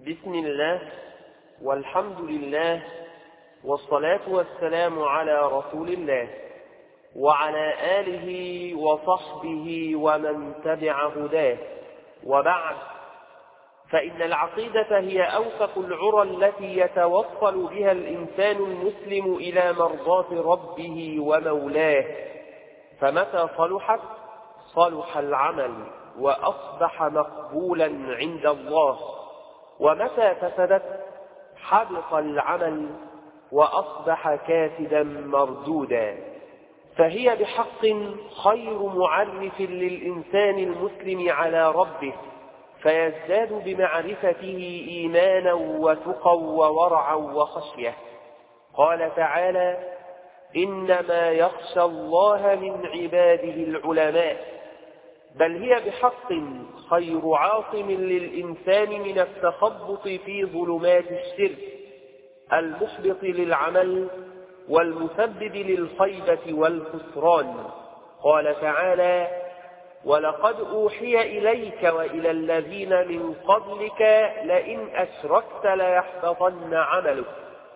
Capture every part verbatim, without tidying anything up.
بسم الله والحمد لله والصلاة والسلام على رسول الله وعلى آله وصحبه ومن تبع هداه، وبعد، فإن العقيدة هي أوثق العرى التي يتوصل بها الإنسان المسلم إلى مرضاة ربه ومولاه، فمتى صلحت صلح العمل وأصبح مقبولا عند الله، ومتى فسدت حبط العمل وأصبح كاسدا مردودا. فهي بحق خير معرف للإنسان المسلم على ربه، فيزداد بمعرفته إيمانا وتقى وورعا وخشية. قال تعالى: إنما يخشى الله من عباده العلماء. بل هي بحق خير عاصم للإنسان من التخبط في ظلمات الشرك المحبط للعمل والمسبب للخيبة والخسران. قال تعالى: ولقد أوحي إليك وإلى الذين من قبلك لئن أشركت ليحبطن عملك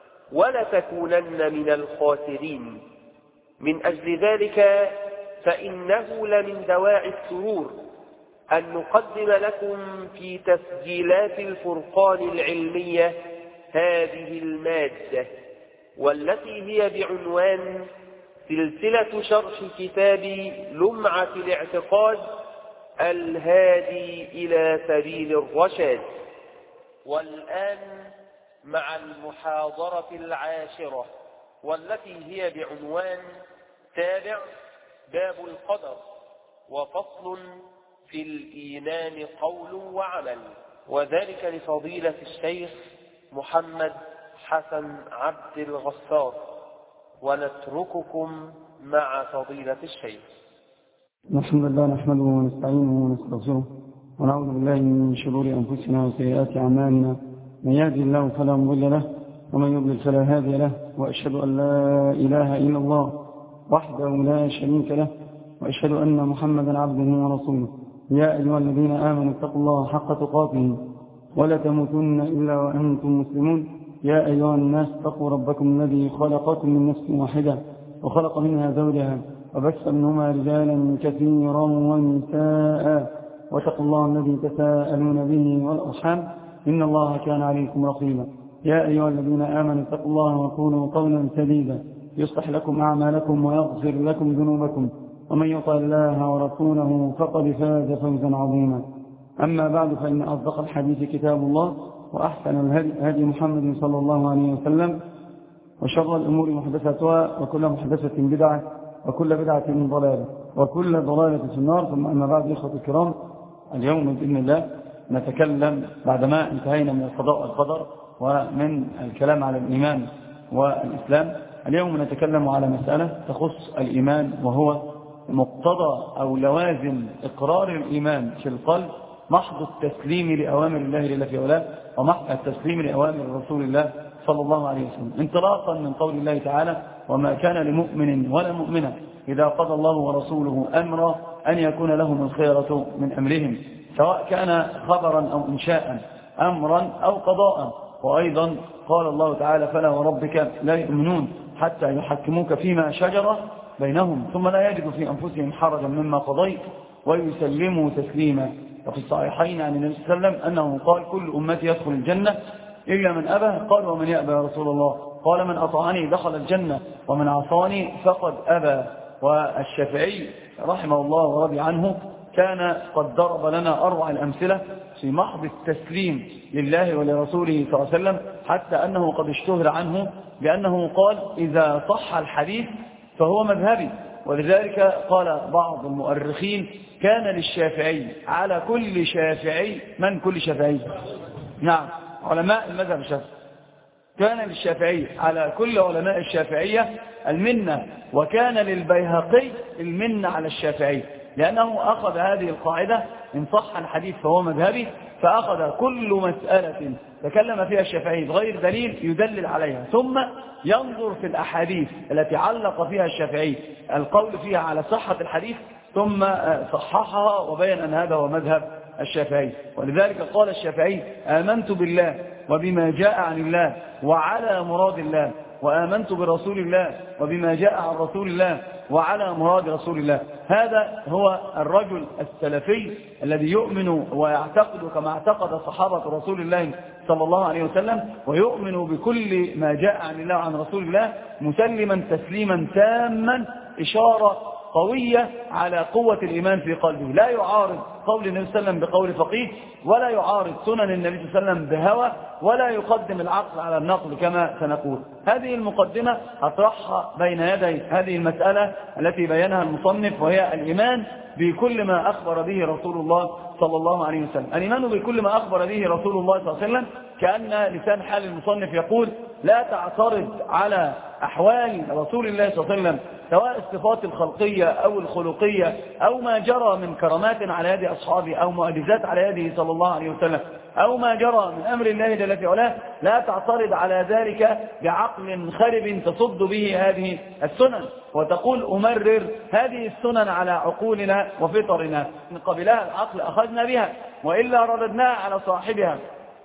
ولتكونن من الخاسرين. من أجل ذلك فإنه لمن دواعي السرور أن نقدم لكم في تسجيلات الفرقان العلمية هذه المادة، والتي هي بعنوان سلسلة شرح كتاب لمعة الاعتقاد الهادي إلى سبيل الرشاد. والآن مع المحاضرة العاشرة، والتي هي بعنوان تابع باب القدر، وفصل في الإيمان قول وعمل، وذلك لفضيلة الشيخ محمد حسن عبد الغفار. ونترككم مع فضيلة الشيخ. الحمد لله نحمده ونستعينه ونستغفره ونعوذ بالله من شرور أنفسنا وسيئات أعمالنا، من يهدي الله فلا مضل له ومن يضلل فلا هادي له، وأشهد أن لا إله إلا الله وحده لا شريك له، وأشهد أن محمدا عبده ورسوله. يا أيها الذين آمنوا اتقوا الله حق تقاته ولا تموتن إلا وأنتم مسلمون. يا أيها الناس اتقوا ربكم الذي خلقكم من نفس واحدة وخلق منها زوجها وبث منهما رجالا كثيرا ونساء، واتقوا الله الذي تساءلون به والأرحام إن الله كان عليكم رقيبا. يا أيها الذين آمنوا اتقوا الله وقولوا قولا سديدا يصلح لكم أعمالكم ويغفر لكم ذنوبكم، ومن يطع الله ورسوله فقد فاز فوزا عظيما. أما بعد، فإن أصدق الحديث كتاب الله، وأحسن الهدي هدي محمد صلى الله عليه وسلم، وشر الأمور محدثاتها، وكل محدثة بدعة، وكل بدعة ضلالة، وكل ضلالة في النار. ثم أما بعد، إخوة الكرام، اليوم بإذن الله نتكلم بعدما انتهينا من القضاء والقدر ومن الكلام على الإيمان والإسلام. اليوم نتكلم على مسألة تخص الإيمان، وهو مقتضى أو لوازم إقرار الإيمان في القلب محض التسليم لأوامر الله جل في علاه، ومحض التسليم لأوامر رسول الله صلى الله عليه وسلم، انطلاقا من قول الله تعالى: وما كان لمؤمن ولا مؤمنة إذا قضى الله ورسوله أمرا أن يكون لهم الخيرة من أمرهم، سواء كان خبرا أو إنشاء، أمرا أو قضاء. وأيضا قال الله تعالى: فلا وربك لا يؤمنون حتى يحكموك فيما شجر بينهم ثم لا يجدوا في أنفسهم حرجا مما قضيت ويسلموا تسليما. وفي الصحيحين عن النبي صلى الله عليه وسلم أنه قال: كل أمتي يدخل الجنة إلا من أبى. قال: ومن يأبى يا رسول الله؟ قال: من أطاعني دخل الجنة ومن عصاني فقد أبى. والشافعي رحمه الله ورضي عنه كان قد ضرب لنا أروع الأمثلة في محض التسليم لله ولرسوله صلى الله عليه وسلم، حتى أنه قد اشتهر عنه بأنه قال: إذا صح الحديث فهو مذهبي. ولذلك قال بعض المؤرخين: كان للشافعي على كل شافعي، من كل شافعي؟ نعم، علماء المذهب الشافعي. كان للشافعي على كل علماء الشافعية المنة، وكان للبيهقي المنة على الشافعي، لأنه أخذ هذه القاعدة: إن صح الحديث فهو مذهبي، فأخذ كل مسألة تكلم فيها الشافعي بغير دليل يدلل عليها، ثم ينظر في الأحاديث التي علق فيها الشافعي القول فيها على صحة الحديث، ثم صححها وبين أن هذا هو مذهب الشافعي. ولذلك قال الشافعي: آمنت بالله وبما جاء عن الله وعلى مراد الله، وآمنت برسول الله وبما جاء عن رسول الله وعلى مراد رسول الله. هذا هو الرجل السلفي الذي يؤمن ويعتقد كما اعتقد صحابة رسول الله صلى الله عليه وسلم، ويؤمن بكل ما جاء عن الله وعن رسول الله مسلما تسليما تاما، إشارة قوية على قوة الإيمان في قلبه. لا يعارض قول النبي صلى الله عليه وسلم بقول فقيه، ولا يعارض سنن النبي صلى الله عليه وسلم بهوى، ولا يقدم العقل على النقل كما سنقول. هذه المقدمة أطرحها بين يدي هذه المسألة التي بينها المصنف، وهي الإيمان بكل ما أخبر به رسول الله صلى الله عليه وسلم. الإيمان بكل ما أخبر به رسول الله صلى الله عليه وسلم كأن لسان حال المصنف يقول: لا تعترض على أحوال رسول الله صلى الله عليه وسلم، سواء الصفات الخلقية أو الخلقية أو ما جرى من كرامات على يد أصحابه أو معجزات على يده صلى الله عليه وسلم أو ما جرى من أمر الله جل في علاه. لا تعترض على ذلك بعقل خرب تصد به هذه السنن وتقول: أمرر هذه السنن على عقولنا وفطرنا، من قبلها العقل أخذنا بها وإلا رددناها على صاحبها.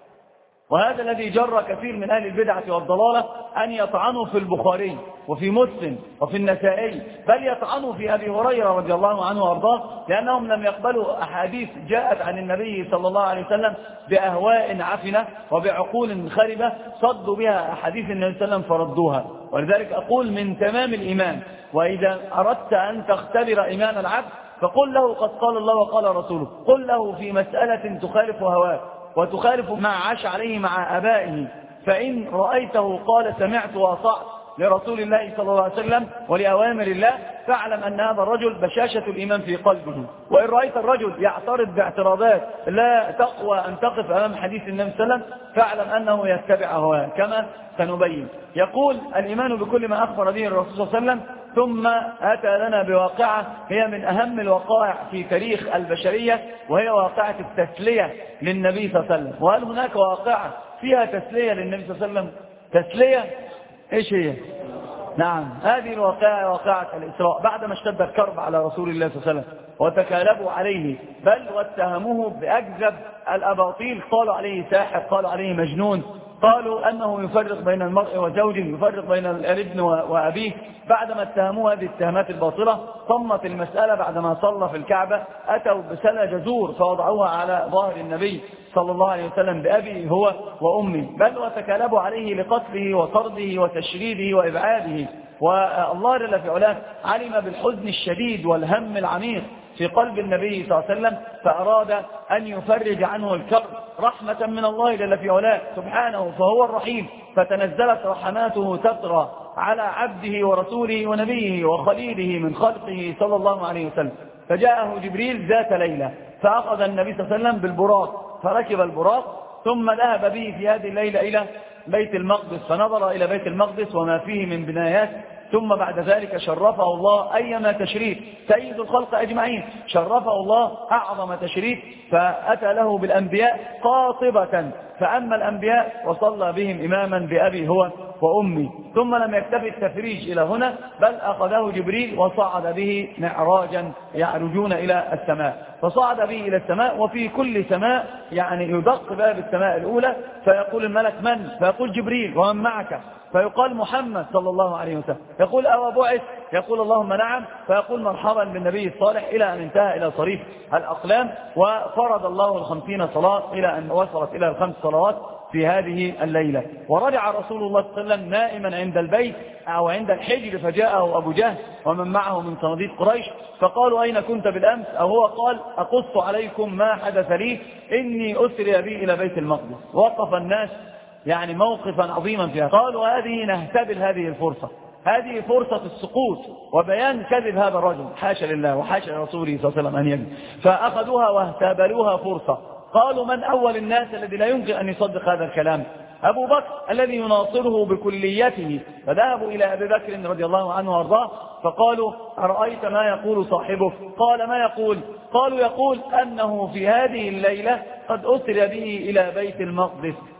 وهذا الذي جر كثير من أهل البدعة والضلالة أن يطعنوا في البخاري وفي مسلم وفي النسائي، بل يطعنوا في أبي هريرة رضي الله عنه وأرضاه، لأنهم لم يقبلوا أحاديث جاءت عن النبي صلى الله عليه وسلم بأهواء عفنة وبعقول خربة صدوا بها أحاديث النبي صلى الله عليه وسلم فردوها. ولذلك أقول: من تمام الإيمان، وإذا أردت أن تختبر إيمان العبد فقل له: قد قال الله وقال رسوله. قل له في مسألة تخالف هواك وتخالف ما عاش عليه مع أبائه، فإن رأيته قال سمعت وأطعت لرسول الله صلى الله عليه وسلم ولأوامر الله، فاعلم أن هذا الرجل بشاشة الإيمان في قلبه. وإن رأيت الرجل يعترض باعتراضات لا تقوى أن تقف أمام حديث النبي صلى الله عليه وسلم، فاعلم أنه يتبع هواه كما سنبين. يقول: الإيمان بكل ما أخبر به الرسول صلى الله عليه وسلم، ثم أتى لنا بواقعة هي من أهم الوقائع في تاريخ البشرية، وهي واقعة التسلية للنبي صلى الله عليه وسلم. وهل هناك واقعة فيها تسلية للنبي صلى الله عليه وسلم؟ تسلية إيش هي؟ نعم، هذه الواقعة واقعة الإسراء، بعدما اشتد الكرب على رسول الله صلى الله عليه وسلم وتكالبوا عليه، بل واتهموه بأكذب الأباطيل، قالوا عليه ساحر، قالوا عليه مجنون، قالوا أنه يفرق بين المرء وزوجه، يفرق بين الابن وأبيه. بعدما اتهموه هذه التهمات الباطلة صمت المسألة. بعدما صلى في الكعبة أتوا بسلة جزور فوضعوها على ظهر النبي صلى الله عليه وسلم بأبي هو وأمي، بل وتكالبوا عليه لقتله وطرده وتشريده وإبعاده. والله جل في علاه علم بالحزن الشديد والهم العميق في قلب النبي صلى الله عليه وسلم، فأراد أن يفرج عنه الكرب رحمة من الله جل في علاه سبحانه، فهو الرحيم، فتنزلت رحماته تطرى على عبده ورسوله ونبيه وخليله من خلقه صلى الله عليه وسلم. فجاءه جبريل ذات ليلة فأخذ النبي صلى الله عليه وسلم بالبراق، فركب البراق ثم ذهب به في هذه الليلة إلى بيت المقدس، فنظر إلى بيت المقدس وما فيه من بنايات، ثم بعد ذلك شرفه الله أيما تشريف، سيد الخلق أجمعين، شرفه الله أعظم تشريف، فأتى له بالأنبياء قاطبة، فأما الأنبياء وصلى بهم إماما بأبي هو وأمي. ثم لم يكتفي التفريج إلى هنا، بل أخذه جبريل وصعد به معراجا يعرجون إلى السماء، فصعد به إلى السماء، وفي كل سماء يعني يدق باب السماء الأولى فيقول الملك: من؟ فيقول: جبريل. ومن معك؟ فيقال: محمد صلى الله عليه وسلم. يقول: أو بعث؟ يقول: اللهم نعم. فيقول: مرحبا بالنبي الصالح، إلى أن انتهى إلى صريف الأقلام، وفرض الله الخمسين صلاة إلى أن وصلت إلى الخمس صلوات في هذه الليلة. ورجع رسول الله صلى الله عليه وسلم نائما عند البيت أو عند الحجر، فجاءه أبو جهل ومن معه من صناديد قريش، فقالوا: أين كنت بالأمس؟ أو هو قال: أقص عليكم ما حدث لي، إني أسري بي إلى بيت المقدس. وقف الناس يعني موقفا عظيما فيها، قالوا: هذه نهتبل هذه الفرصة، هذه فرصة السقوط وبيان كذب هذا الرجل، حاشا لله وحاشا لرسوله صلى الله عليه وسلم أن يكذب. فأخذوها واهتبلوها فرصة. قالوا: من أول الناس الذي لا يمكن أن يصدق هذا الكلام؟ أبو بكر الذي يناصره بكليته. فذهبوا إلى أبي بكر رضي الله عنه وارضاه فقالوا: أرأيت ما يقول صاحبه؟ قال: ما يقول؟ قالوا: يقول أنه في هذه الليلة قد أسر به إلى بيت المقدس،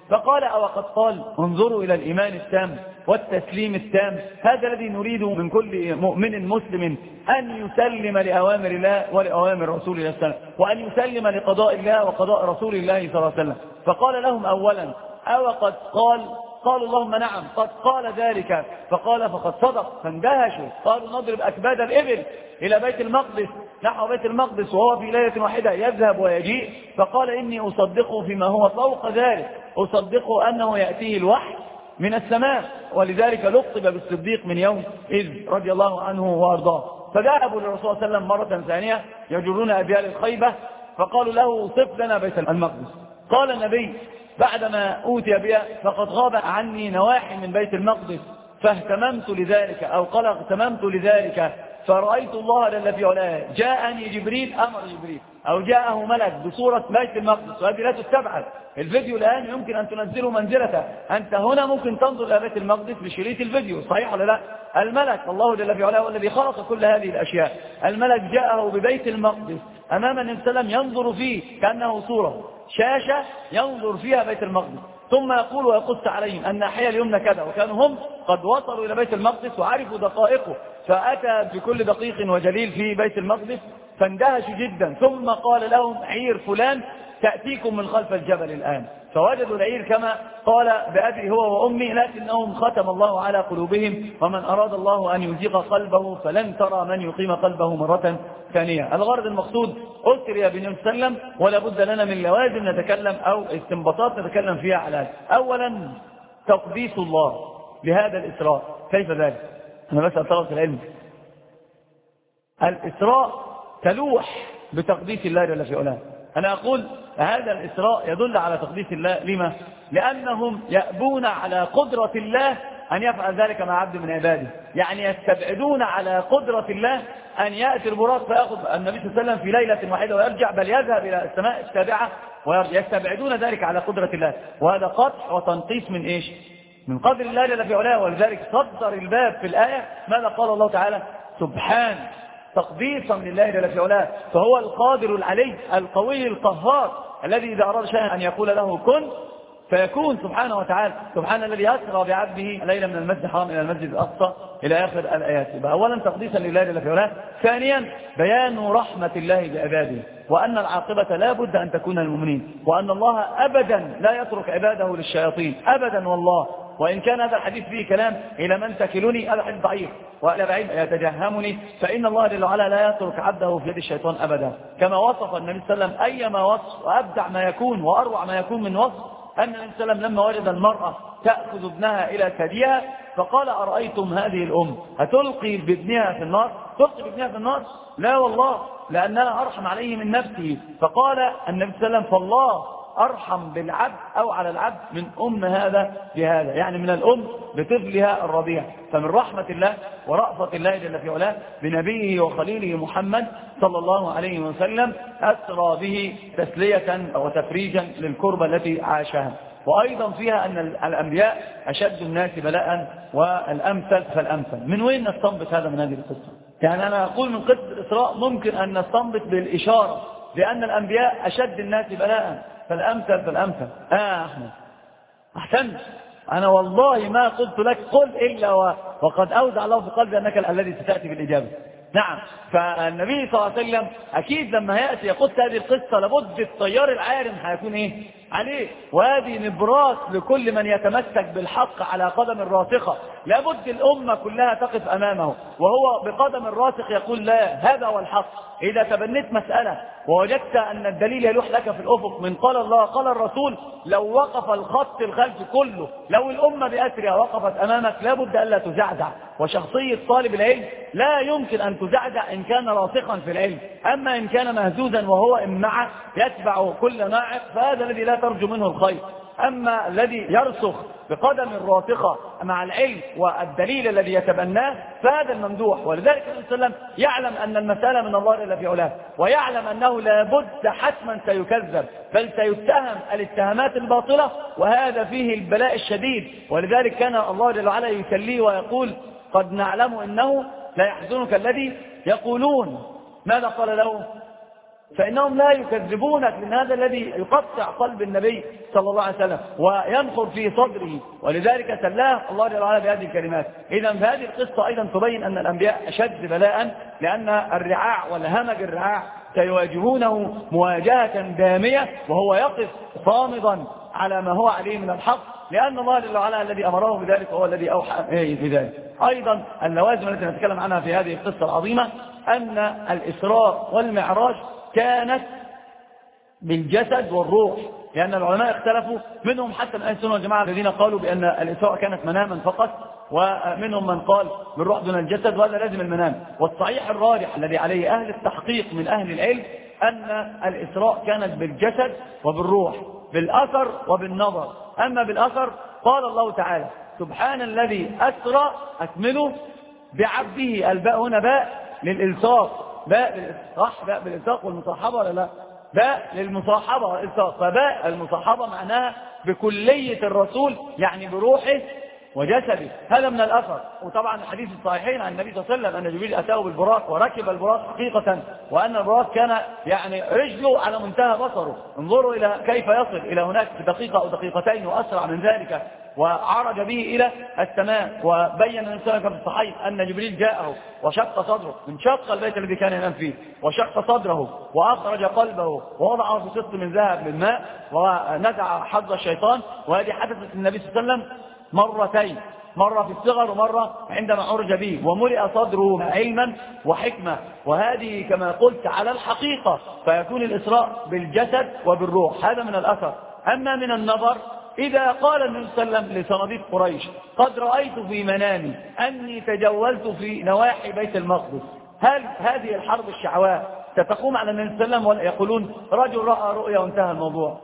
فقال أو قد قال انظروا إلى الإيمان التام والتسليم التام. هذا الذي نريد من كل مؤمن مسلم، أن يسلم لأوامر الله ولأوامر رسول الله صلى الله عليه وسلم، وأن يسلم لقضاء الله وقضاء رسول الله صلى الله عليه وسلم. فقال لهم أولا أو قد قال؟ قالوا اللهم نعم قد قال ذلك. فقال فقد صدق. فاندهشوا قالوا نضرب أكباد الإبل إلى بيت المقدس، نحو بيت المقدس وهو في ليلة واحدة يذهب ويجيء. فقال إني أصدقه فيما هو فوق ذلك، أصدقه أنه يأتيه الوحي من السماء. ولذلك لقب بالصديق من يوم إذ رضي الله عنه وأرضاه. فذهبوا للرسول صلى الله عليه وسلم مرة ثانية يجرون أبيال الخيبة، فقالوا له صف لنا بيت المقدس. قال النبي بعدما أوتي بها فقد غاب عني نواحي من بيت المقدس فاهتممت لذلك، أو قال اغتممت لذلك، فرأيت الله جل في علاه جاءني جبريل، أمر جبريل أو جاءه ملك بصورة بيت المقدس. وهذه لا تستبعد. الفيديو الآن يمكن أن تنزله منزلته، أنت هنا ممكن تنظر إلى بيت المقدس بشريط الفيديو، صحيح ولا لا؟ الملك الله جل في علاه والذي خلق كل هذه الأشياء، الملك جاءه ببيت المقدس أمام النبي صلى الله عليه وسلم ينظر فيه كأنه صورة شاشة ينظر فيها بيت المقدس، ثم يقول ويقص عليهم الناحية اليمنى كذا. وكانوا هم قد وصلوا إلى بيت المقدس وعرفوا دقائقه، فأتى بكل دقيق وجليل في بيت المقدس فاندهشوا جدا. ثم قال لهم عير فلان تأتيكم من خلف الجبل الآن. فوجدوا العير كما قال بأبي هو وأمي، لكنهم ختم الله على قلوبهم، ومن أراد الله أن يزيغ قلبه فلن ترى من يقيم قلبه مرة ثانية. الغرض المقصود أسري بالنبي صلى الله عليه وسلم، ولا بد لنا من لوازم نتكلم أو استنباطات نتكلم فيها على. أولا تقديس الله لهذا الإسراء. كيف ذلك؟ أنا بسأل طلبة العلم. الإسراء تلوح بتقديس الله جل في علاه. أنا أقول هذا الإسراء يدل على تقديس الله. لما؟ لأنهم يأبون على قدرة الله أن يفعل ذلك مع عبد من عباده، يعني يستبعدون على قدرة الله أن يأتي البراق فيأخذ النبي صلى الله عليه وسلم في ليلة واحدة ويرجع، بل يذهب إلى السماء السابعة ويرجع. يستبعدون ذلك على قدرة الله، وهذا قطع وتنقيص من إيش؟ من قدر الله جل في علاه. ولذلك صدر الباب في الآية ماذا قال الله تعالى؟ سبحان، تقديسا لله جل في علاه. فهو القادر العلي القوي القهار الذي إذا أراد شيئا أن يقول له كن فيكون سبحانه وتعالى. سبحان الذي أسرى بعبده ليلا من المسجد الحرام إلى المسجد الأقصى إلى آخر الآيات. أولا تقديسا لله جل في علاه. ثانيا بيان رحمة الله بعباده، وأن العاقبة لا بد أن تكون للمؤمنين، وأن الله أبدا لا يترك عباده للشياطين أبدا والله. وإن كان هذا الحديث فيه كلام إلى من تكلني، هذا حديث ضعيف، وإلى بعيد يتجهمني، فإن الله جل وعلا لا يترك عبده في يد الشيطان أبدا. كما وصف النبي صلى الله عليه وسلم أيما وصف وأبدع ما يكون وأروع ما يكون من وصف أن النبي صلى الله عليه وسلم لما وجد المرأة تأخذ ابنها إلى ثديها فقال أرأيتم هذه الأم هتلقي بابنها في النار؟ تلقي بابنها في النار؟ لا والله، لأننا أرحم عليه من نفسه. فقال النبي صلى الله عليه وسلم فالله أرحم بالعبد أو على العبد من أم هذا بهذا، يعني من الأم بطفلها الرضيع. فمن رحمة الله ورأفة الله جل في علاه بنبيه وخليله محمد صلى الله عليه وسلم أسرى به تسلية وتفريجا للكربة التي عاشها. وأيضا فيها أن الأنبياء أشد الناس بلاء والأمثل فالأمثل. من وين نستنبط هذا من هذه القصة؟ يعني أنا أقول من قصة الإسراء ممكن أن نستنبط بالإشارة لأن الأنبياء أشد الناس بلاء فالأمثل فالأمثل. آه أحمد أحسنت، أنا والله ما قلت لك قل إلا وقد أودع الله في قلبي أنك الذي ستأتي بالإجابة. نعم، فالنبي صلى الله عليه وسلم أكيد لما يأتي يقول هذه القصة لابد الطيار العارم هيكون إيه عليه، وهذه نبراس لكل من يتمسك بالحق على قدم الراسخة. لابد الأمة كلها تقف أمامه وهو بقدم الراسخ يقول لا، هذا هو الحق. إذا تبنيت مسألة ووجدت أن الدليل يلوح لك في الأفق من قال الله قال الرسول، لو وقف الخط الخلفي كله، لو الأمة بأسرها وقفت أمامك لابد ألا تزعزع. وشخصية طالب العلم لا يمكن أن تزعزع إن كان راسخا في العلم. أما إن كان مهزوزا وهو إمعة يتبع كل ناعق فهذا الذي لا ترجو منه الخير. أما الذي يرسخ بقدم الراسخة مع العلم والدليل الذي يتبناه فهذا الممدوح. ولذلك النبي صلى الله عليه وسلم يعلم أن المسألة من الله جل في علاه، ويعلم أنه لابد حتما سيكذب بل سيتهم الاتهامات الباطلة، وهذا فيه البلاء الشديد. ولذلك كان الله جل وعلا يسليه ويقول قد نعلم إنه لا يحزنك الذي يقولون. ماذا قال له؟ فإنهم لا يكذبونك، من هذا الذي يقطع قلب النبي صلى الله عليه وسلم وينخر في صدره، ولذلك سلاه الله جل وعلا بهذه الكلمات. إذا فهذه القصة أيضا تبين أن الأنبياء أشد بلاء، لأن الرعاع والهمج الرعاع سيواجهونه مواجهة دامية، وهو يقف صامدا على ما هو عليه من الحق، لأن الله جل وعلا الذي أمره بذلك هو الذي أوحى إليه بذلك. أيضا اللوازم التي نتكلم عنها في هذه القصة العظيمة أن الإسراء والمعراج كانت بالجسد والروح، لأن العلماء اختلفوا، منهم حتى من أهل السنة والجماعة الذين قالوا بأن الإسراء كانت مناما فقط، ومنهم من قال بالروح دون الجسد، وهذا لازم المنام. والصحيح الراجح الذي عليه أهل التحقيق من أهل العلم أن الإسراء كانت بالجسد وبالروح، بالأثر وبالنظر. أما بالأثر قال الله تعالى سبحان الذي أسرى أكملوا بعبده، الباء هنا باء للإلصاق، باء صح باء بالإلصاق والمصاحبة ولا لا؟ باء للمصاحبة والإلصاق، فباء المصاحبة معناها بكلية الرسول، يعني بروحه وجسده. هذا من الأثر. وطبعا الحديث الصحيحين عن النبي صلى الله عليه وسلم أن جبريل أتاه بالبراق وركب البراق حقيقة، وأن البراق كان يعني رجله على منتهى بصره. انظروا إلى كيف يصل إلى هناك في دقيقة أو دقيقتين وأسرع من ذلك، وعرج به إلى السماء. وبين النبي صلى الله عليه وسلم في الصحيح أن جبريل جاءه وشق صدره، انشق البيت الذي كان ينام فيه وشق صدره وأخرج قلبه ووضعه في سط من ذهب من ماء ونزع حظ الشيطان. وهذه حدثت النبي صلى الله عليه وسلم مرتين، مرة في الصغر ومرة عندما عرج به، وملئ صدره علما وحكمة. وهذه كما قلت على الحقيقة، فيكون الإسراء بالجسد وبالروح، هذا من الأثر. أما من النظر، إذا قال النبي صلى الله عليه وسلم لصناديق قريش قد رأيت في منامي أني تجولت في نواحي بيت المقدس، هل هذه الحرب الشعواء ستقوم على النبي صلى الله عليه وسلم؟ ويقولون رجل رأى رؤيا وانتهى الموضوع.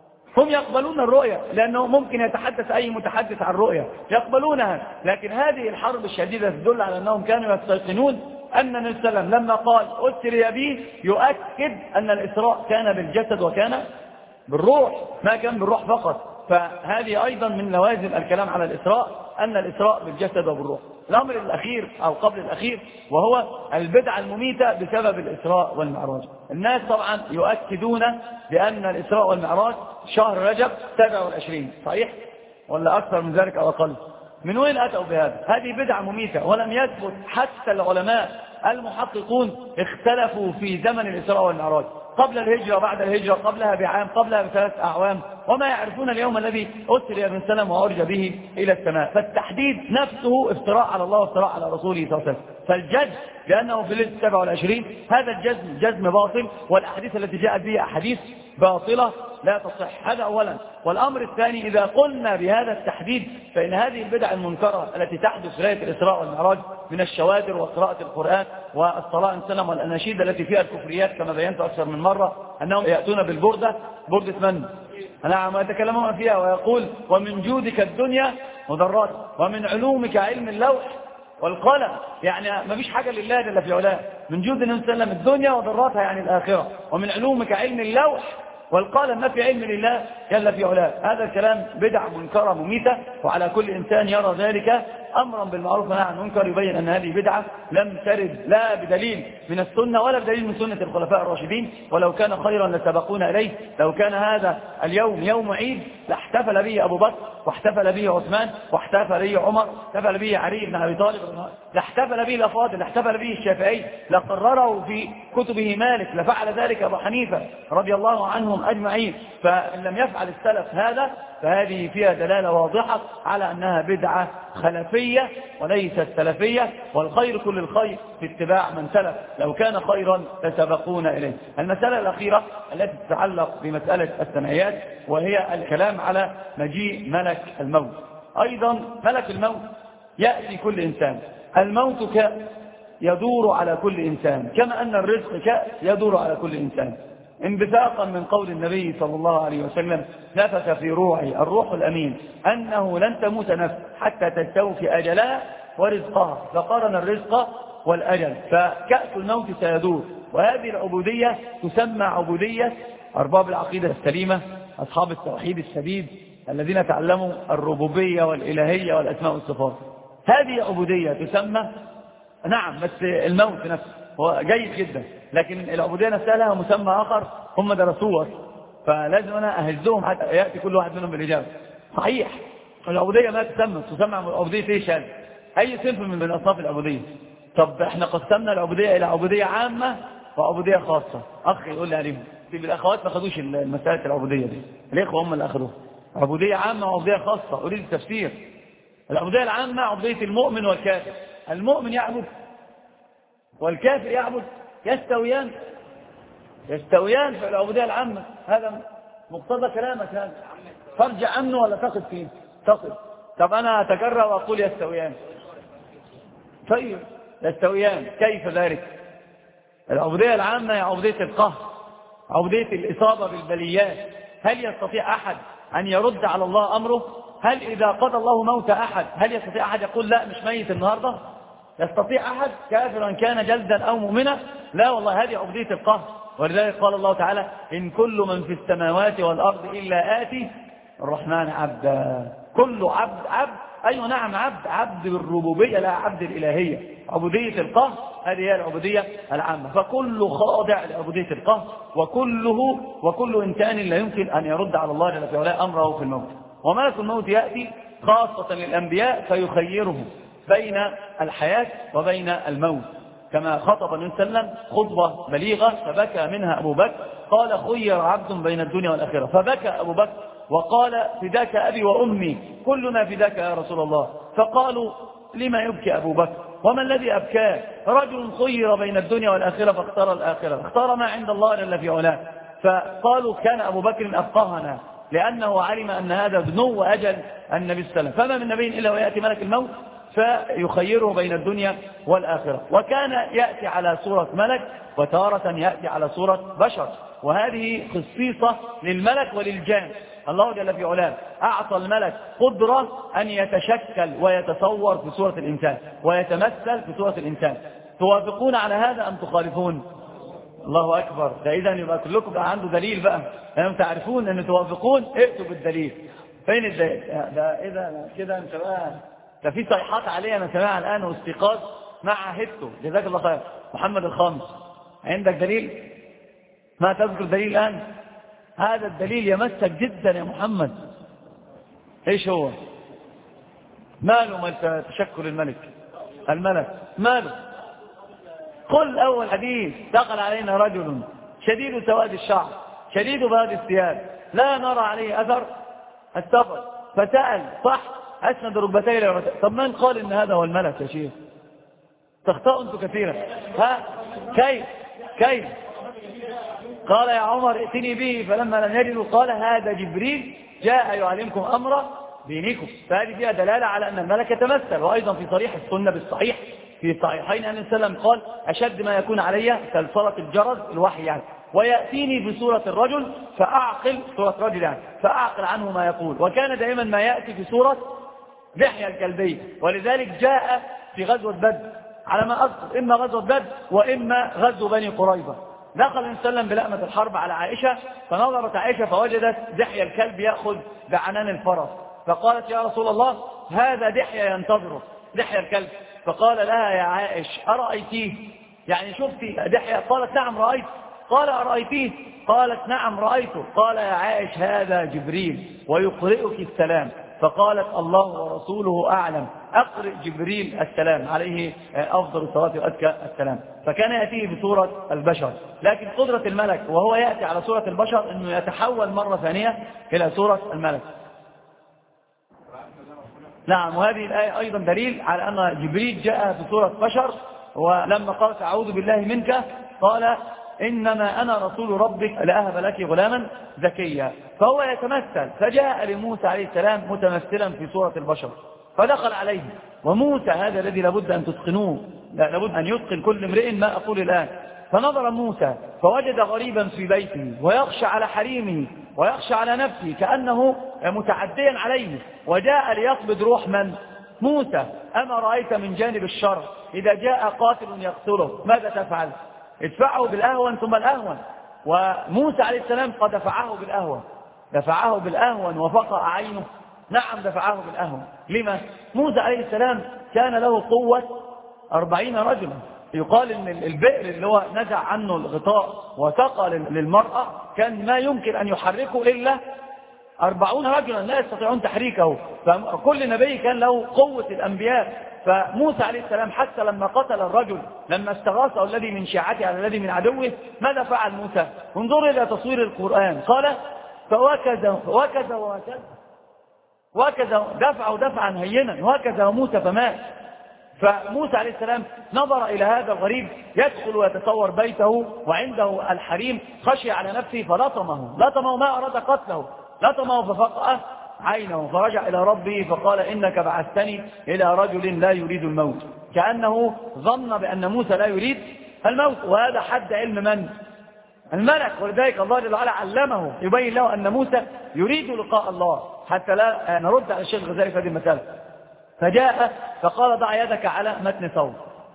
هم يقبلون الرؤيا، لأنه ممكن يتحدث أي متحدث عن رؤيا يقبلونها، لكن هذه الحرب الشديدة تدل على أنهم كانوا يستيقنون أن النبي صلى الله عليه وسلم لما قال أسري به يؤكد أن الإسراء كان بالجسد وكان بالروح، ما كان بالروح فقط. فهذه أيضا من لوازم الكلام على الإسراء، أن الإسراء بالجسد وبالروح. الأمر الأخير أو قبل الأخير وهو البدعة المميتة بسبب الإسراء والمعراج. الناس طبعا يؤكدون بأن الإسراء والمعراج شهر رجب سبعة وعشرين، صحيح؟ ولا أكثر من ذلك أو أقل؟ من وين أتوا بهذا؟ هذه بدعة مميتة، ولم يثبت. حتى العلماء المحققون اختلفوا في زمن الإسراء والمعراج، قبل الهجرة، بعد الهجرة، قبلها بعام، قبلها بثلاث أعوام، وما يعرفون اليوم الذي أسري ابن سلم وعرج به إلى السماء. فالتحديد نفسه افتراء على الله وافتراء على رسوله صلى الله عليه وسلم. فالجزم لأنه في ليلة سبعة وعشرين هذا الجزم جزم باطل، والأحاديث التي جاءت به أحاديث باطلة لا تصح. هذا أولا. والأمر الثاني، إذا قلنا بهذا التحديد فإن هذه البدع المنكرة التي تحدث في ليلة الإسراء والمعراج من الشوادر وقراءة القرآن والصلاة والسلام والأناشيد التي فيها الكفريات، كما بينت أكثر من مرة أنهم يأتون بالبردة، بردة من؟ نعم، يتكلمون فيها ويقول ومن جودك الدنيا مضرات ومن علومك علم اللوح والقلم، يعني ما فيش حاجة لله إلا في علاه. من جود النبي صلى الله عليه وسلم الدنيا وضراتها يعني الآخرة، ومن علومك علم اللوح والقلم، ما في علم لله إلا في علاه. هذا الكلام بدع منكرة مميتة، وعلى كل إنسان يرى ذلك أمرا بالمعروف ونهي عن المنكر يبين أن هذه بدعة لم ترد لا بدليل من السنة ولا بدليل من سنة الخلفاء الراشدين، ولو كان خيرا لسبقونا إليه. لو كان هذا اليوم يوم عيد لاحتفل به أبو بكر واحتفل به عثمان واحتفل به عمر واحتفل به علي بن أبي طالب، لاحتفل به الأفاضل، لاحتفل به الشافعي، لقرره في كتبه مالك، لفعل ذلك أبو حنيفة رضي الله عنهم أجمعين. فإن لم يفعل السلف هذا فهذه فيها دلالة واضحة على أنها بدعة خلفية وليست سلفية، والخير كل الخير في اتباع من سلف، لو كان خيرا لسبقونا إليه. المسألة الأخيرة التي تتعلق بمسألة السمعيات، وهي الكلام على مجيء ملك الموت. أيضا ملك الموت يأتي كل إنسان، الموت كأس يدور على كل إنسان، كما أن الرزق كأس يدور على كل إنسان، انبثاقا من قول النبي صلى الله عليه وسلم نفث في روحي الروح الأمين أنه لن تموت نفس حتى تستوفي أجلها ورزقها، فقارن الرزق والأجل، فكأس الموت سيدور. وهذه العبودية تسمى عبودية أرباب العقيدة السليمة، أصحاب التوحيد السديد الذين تعلموا الربوبية والإلهية والأسماء والصفات. هذه عبودية تسمى، نعم، بس الموت نفسه هو جيد جدا، لكن العبودية نفسها لها مسمى آخر هم درسوه، فلازم أنا أهزهم حتى يأتي كل واحد منهم بالإجابة. صحيح العبودية ما تسمى تسمى عبودية إيش هذا؟ أي صنف من أصناف العبودية. طب احنا قسمنا العبودية إلى عبودية عامة وعبودية خاصة. أخ يقول لي عليهم طيب الأخوات ما خدوش المسألة العبودية دي، الإخوة هم اللي أخذوها. عبودية عامة وعبودية خاصة، أريد التفسير. العبودية العامة عبودية المؤمن والكافر، المؤمن يعبد والكافر يعبد، يستويان يستويان في العبودية العامة. هذا مقتضى كلامك هذا، فارجع عنه ولا تقف فيه؟ تقف. طب أنا أتجرأ وأقول يستويان. طيب يستويان كيف ذلك؟ العبودية العامة هي عبودية القهر، عبودية الإصابة بالبليات. هل يستطيع أحد أن يرد على الله أمره؟ هل إذا قضى الله موت أحد هل يستطيع أحد يقول لا مش ميت النهاردة؟ يستطيع أحد كافرا كان جلدا أو مؤمنا؟ لا والله، هذه عبودية القهر. ولذلك قال الله تعالى إن كل من في السماوات والأرض إلا آتي الرحمن عبدا. كل عبد عبد أيوة نعم عبد، عبد بالربوبية لا عبد الإلهية. عبودية القهر هذه هي العبودية العامة، فكل خاضع لعبودية القهر، وكله وكل إنسان لا يمكن أن يرد على الله جل وعلا أمره في الموت. وملك الموت يأتي خاصة للأنبياء فيخيرهم بين الحياة وبين الموت، كما خطب النبي صلى الله عليه وسلم خطبة بليغة فبكى منها أبو بكر، قال خير عبد بين الدنيا والآخرة، فبكى أبو بكر وقال فداك أبي وأمي كلنا فداك يا رسول الله. فقالوا لما يبكي أبو بكر وما الذي أبكاه؟ رجل خير بين الدنيا والآخرة فاختار الآخرة، اختار ما عند الله جل في علاه. فقالوا كان أبو بكر أفقهنا لأنه علم أن هذا دنو أجل النبي صلى الله عليه وسلم، فما من نبي إلا ويأتي ملك الموت فيخيره بين الدنيا والآخرة. وكان يأتي على صورة ملك وتارة يأتي على صورة بشر، وهذه خصيصة للملك وللجان. الله جل في علاه أعطى الملك قدرة أن يتشكل ويتصور في صورة الإنسان ويتمثل في صورة الإنسان. توافقون على هذا أم تخالفون؟ الله أكبر. ده إذا يبقى كلكم بقى عنده دليل بقى، أنتم تعرفون أن توافقون ائتوا بالدليل. فين الدليل؟ ده إذا كده أنت بقى ده في صيحات عليه أنا سمعها الآن واستيقاظ مع هبته. جزاك الله خير. محمد الخامس عندك دليل؟ ما تذكر دليل الآن؟ هذا الدليل يمسك جدا يا محمد. ايش هو؟ ماله ما تشكل الملك الملك ماله؟ قل أول حديث دخل علينا رجل شديد سواد الشعر شديد بياض الثياب لا نرى عليه أثر السفر، فسأل صح أسند ركبتيه إلى ركبتيه. طب من قال إن هذا هو الملك يا شيخ؟ تخطئوا أنتم كثيرا. ها كيف كيف قال يا عمر ائتني به، فلما لم يجدوا قال هذا جبريل جاء يعلمكم أمر دينكم. فهذه فيها دلالة على أن الملك يتمثل. وأيضا في صريح السنة بالصحيح في الصحيحين أن النبي صلى الله عليه وسلم قال أشد ما يكون علي سلسلة الجرس الوحي يعني، ويأتيني في صورة الرجل فأعقل صورة رجل يعني فأعقل عنه ما يقول. وكان دائما ما يأتي في صورة دحية الكلبي، ولذلك جاء في غزوة بدر على ما أذكر إما غزوة بدر وإما غزو بني قريظة. دخل النبي صلى الله عليه وسلم بلأمة الحرب على عائشة، فنظرت عائشة فوجدت دحية الكلب يأخذ بعنان الفرس، فقالت يا رسول الله هذا دحية ينتظره دحية الكلب. فقال لها يا عائش أرأيتيه؟ يعني شفتي دحية؟ قالت نعم رأيت. قال أرأيتيه؟ قالت نعم رأيته. قال يا عائش هذا جبريل ويقرئك السلام. فقالت الله ورسوله أعلم، أقرئ جبريل السلام عليه أفضل الصلاة وأزكى السلام. فكان يأتيه بصورة البشر، لكن قدرة الملك وهو يأتي على صورة البشر أنه يتحول مرة ثانية إلى صورة الملك. نعم، وهذه الآية أيضا دليل على أن جبريل جاء في صورة بشر، ولما قالت أعوذ بالله منك قال إنما أنا رسول ربك لأهب لك غلاما زكيا. فهو يتمثل، فجاء لموسى عليه السلام متمثلا في صورة البشر فدخل عليه. وموسى هذا الذي لابد أن تتقنوه، لابد أن يتقن كل امرئ ما أقول الآن. فنظر موسى فوجد غريبا في بيته ويخشى على حريمه ويخشى على نفسه كأنه متعديا عليه، وجاء ليقبض روح من؟ موسى. أما رأيت من جانب الشر إذا جاء قاتل يقتله ماذا تفعل؟ ادفعه بالأهون ثم الأهون. وموسى عليه السلام قد دفعه بالأهون، دفعه بالأهون وفقع عينه. نعم دفعه بالأهون. لما؟ موسى عليه السلام كان له قوة أربعين رجلا، يقال ان البئر اللي هو نزع عنه الغطاء وسقى للمرأة كان ما يمكن ان يحركه الا أربعون رجلا لا يستطيعون تحريكه، فكل نبي كان له قوة الأنبياء. فموسى عليه السلام حتى لما قتل الرجل لما استغاثه الذي من شيعته على الذي من عدوه ماذا فعل موسى؟ انظر إلى تصوير القرآن، قال فوكذا وكذا وكذا وكذا دفعه دفعا هينا وكذا موسى فمات. فموسى عليه السلام نظر إلى هذا الغريب يدخل ويتصور بيته وعنده الحريم، خشي على نفسه فلطمه لطمه ما أراد قتله، لطمه ففقأه عينه فرجع إلى ربه فقال إنك بعثتني إلى رجل لا يريد الموت، كأنه ظن بأن موسى لا يريد الموت. وهذا حد علم من؟ الملك. ولذلك الله جل وعلا علمه يبين له أن موسى يريد لقاء الله حتى لا نرد على الشيخ الغزالي في هذه المسألة. فجاء فقال ضع يدك على متن ثوب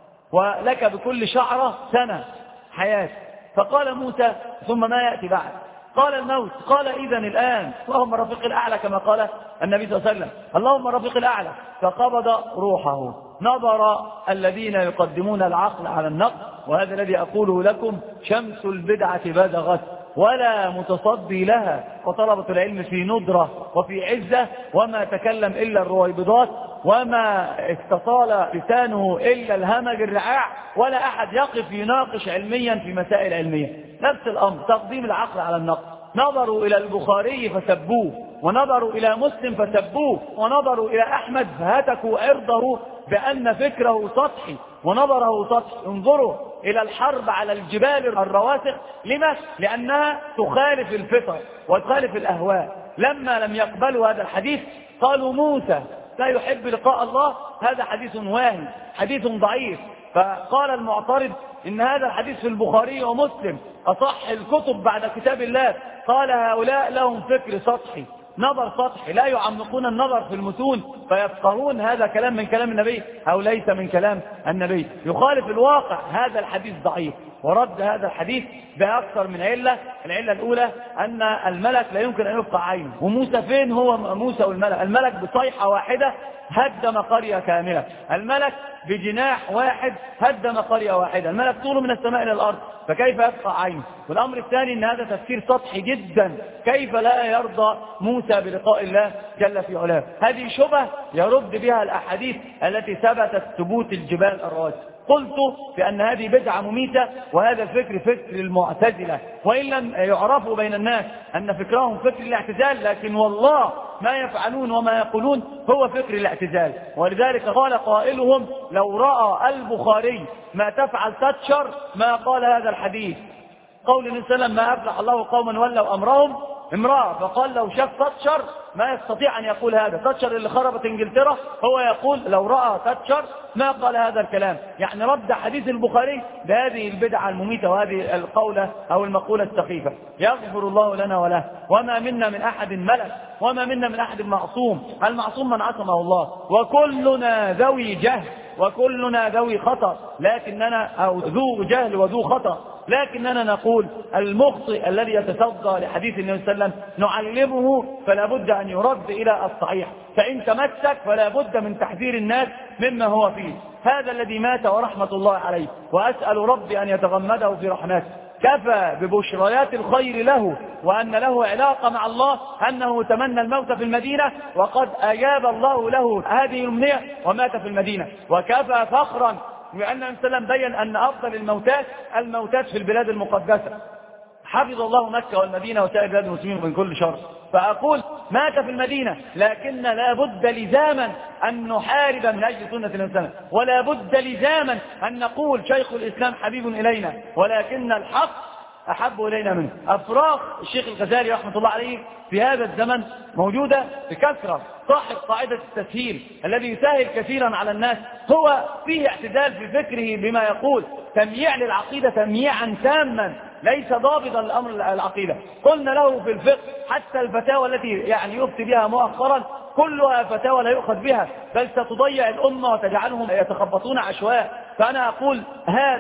ولك بكل شعرة سنة حياة. فقال موسى ثم ما يأتي بعد؟ قال الموت. قال إذن الآن اللهم رفيق الأعلى كما قال النبي صلى الله عليه وسلم اللهم رفيق الأعلى. فقبض روحه. نظر الذين يقدمون العقل على النقل، وهذا الذي أقوله لكم شمس البدعة بزغت ولا متصدي لها، وطلبة العلم في ندرة وفي عزة، وما تكلم إلا الرويبضات، وما استطال لسانه إلا الهمج الرعاع، ولا أحد يقف يناقش علميا في مسائل علمية. نفس الأمر تقديم العقل على النقل. نظروا إلى البخاري فسبوه، ونظروا إلى مسلم فسبوه، ونظروا إلى أحمد فهتكوا عرضه بأن فكره سطحي ونظره سطحي. انظروا إلى الحرب على الجبال الرواسخ. لما؟ لأنها تخالف الفطر وتخالف الأهواء. لما لم يقبلوا هذا الحديث قالوا موسى لا يحب لقاء الله، هذا حديث واهي حديث ضعيف. فقال المعترض إن هذا الحديث في البخاري ومسلم أصح الكتب بعد كتاب الله. قال هؤلاء لهم فكر سطحي، نظر سطحي، لا يعمقون النظر في المتون فيفقهون هذا كلام من كلام النبي أو ليس من كلام النبي، يخالف الواقع. هذا الحديث ضعيف. ورد هذا الحديث بأكثر من علة. العلة الأولى أن الملك لا يمكن أن يبقى عينه. وموسى فين هو موسى والملك؟ الملك بصيحة واحدة هدم قرية كاملة، الملك بجناح واحد هدم قرية واحدة، الملك طوله من السماء إلى الأرض، فكيف يبقى عينه؟ والأمر الثاني أن هذا تفسير سطحي جدا، كيف لا يرضى موسى بلقاء الله جل في علاه؟ هذه شبهة يرد بها الأحاديث التي ثبتت ثبوت الجبال الرواسي. قلت بأن هذه بدعة مميتة، وهذا الفكر فكر المعتزلة، وإن لم يعرفوا بين الناس أن فكرهم فكر الاعتزال، لكن والله ما يفعلون وما يقولون هو فكر الاعتزال. ولذلك قال قائلهم لو رأى البخاري ما تفعل تتشر ما قال هذا الحديث. قول النبي صلى الله عليه وسلم ما أفلح الله قوما ولوا أمرهم امرأة، فقال لو شاف تتشر ما يستطيع أن يقول هذا. تتشر اللي خربت انجلترا هو يقول لو رأى تتشر ما قال هذا الكلام. يعني رد حديث البخاري بهذه البدعة المميتة وهذه القولة أو المقولة السخيفة. يغفر الله لنا وله. وما منا من أحد ملك وما منا من أحد معصوم، المعصوم من عصمه الله، وكلنا ذوي جهل وكلنا ذوي خطأ، لكننا أو ذو جهل وذو خطأ، لكننا نقول المخطئ الذي يتصدى لحديث النبي صلى الله عليه وسلم نعلمه فلا بد أن يرد إلى الصحيح، فإن تمسك فلا بد من تحذير الناس مما هو فيه. هذا الذي مات ورحمة الله عليه، وأسأل ربي أن يتغمده في رحمته. كفى ببشريات الخير له وأن له علاقة مع الله أنه تمنى الموت في المدينة وقد أجاب الله له هذه الأمنية ومات في المدينة. وكفى فخرا لأن النبي صلى الله عليه وسلم بين أن أفضل الموتات الموتات في البلاد المقدسة. حفظ الله مكة والمدينة وسائر بلاد المسلمين من كل شر. فأقول مات في المدينة، لكن لا بد لزاما أن نحارب من أجل سنة النبي صلى الله عليه وسلم، ولا بد لزاما أن نقول شيخ الإسلام حبيب إلينا ولكن الحق أحب إلينا منه. أفراغ الشيخ الغزالي رحمة الله عليه في هذا الزمن موجودة بكثرة. صاحب قاعدة التسهيل الذي يسهل كثيرا على الناس هو فيه اعتدال في فكره بما يقول، تمييع للعقيدة تمييعا تاما ليس ضابطا لأمر العقيدة. قلنا له في الفقه حتى الفتاوى التي يعني يفتي بها مؤخرا كلها فتاوى لا يؤخذ بها، بل ستضيع الأمة وتجعلهم يتخبطون عشواء. فأنا أقول هذا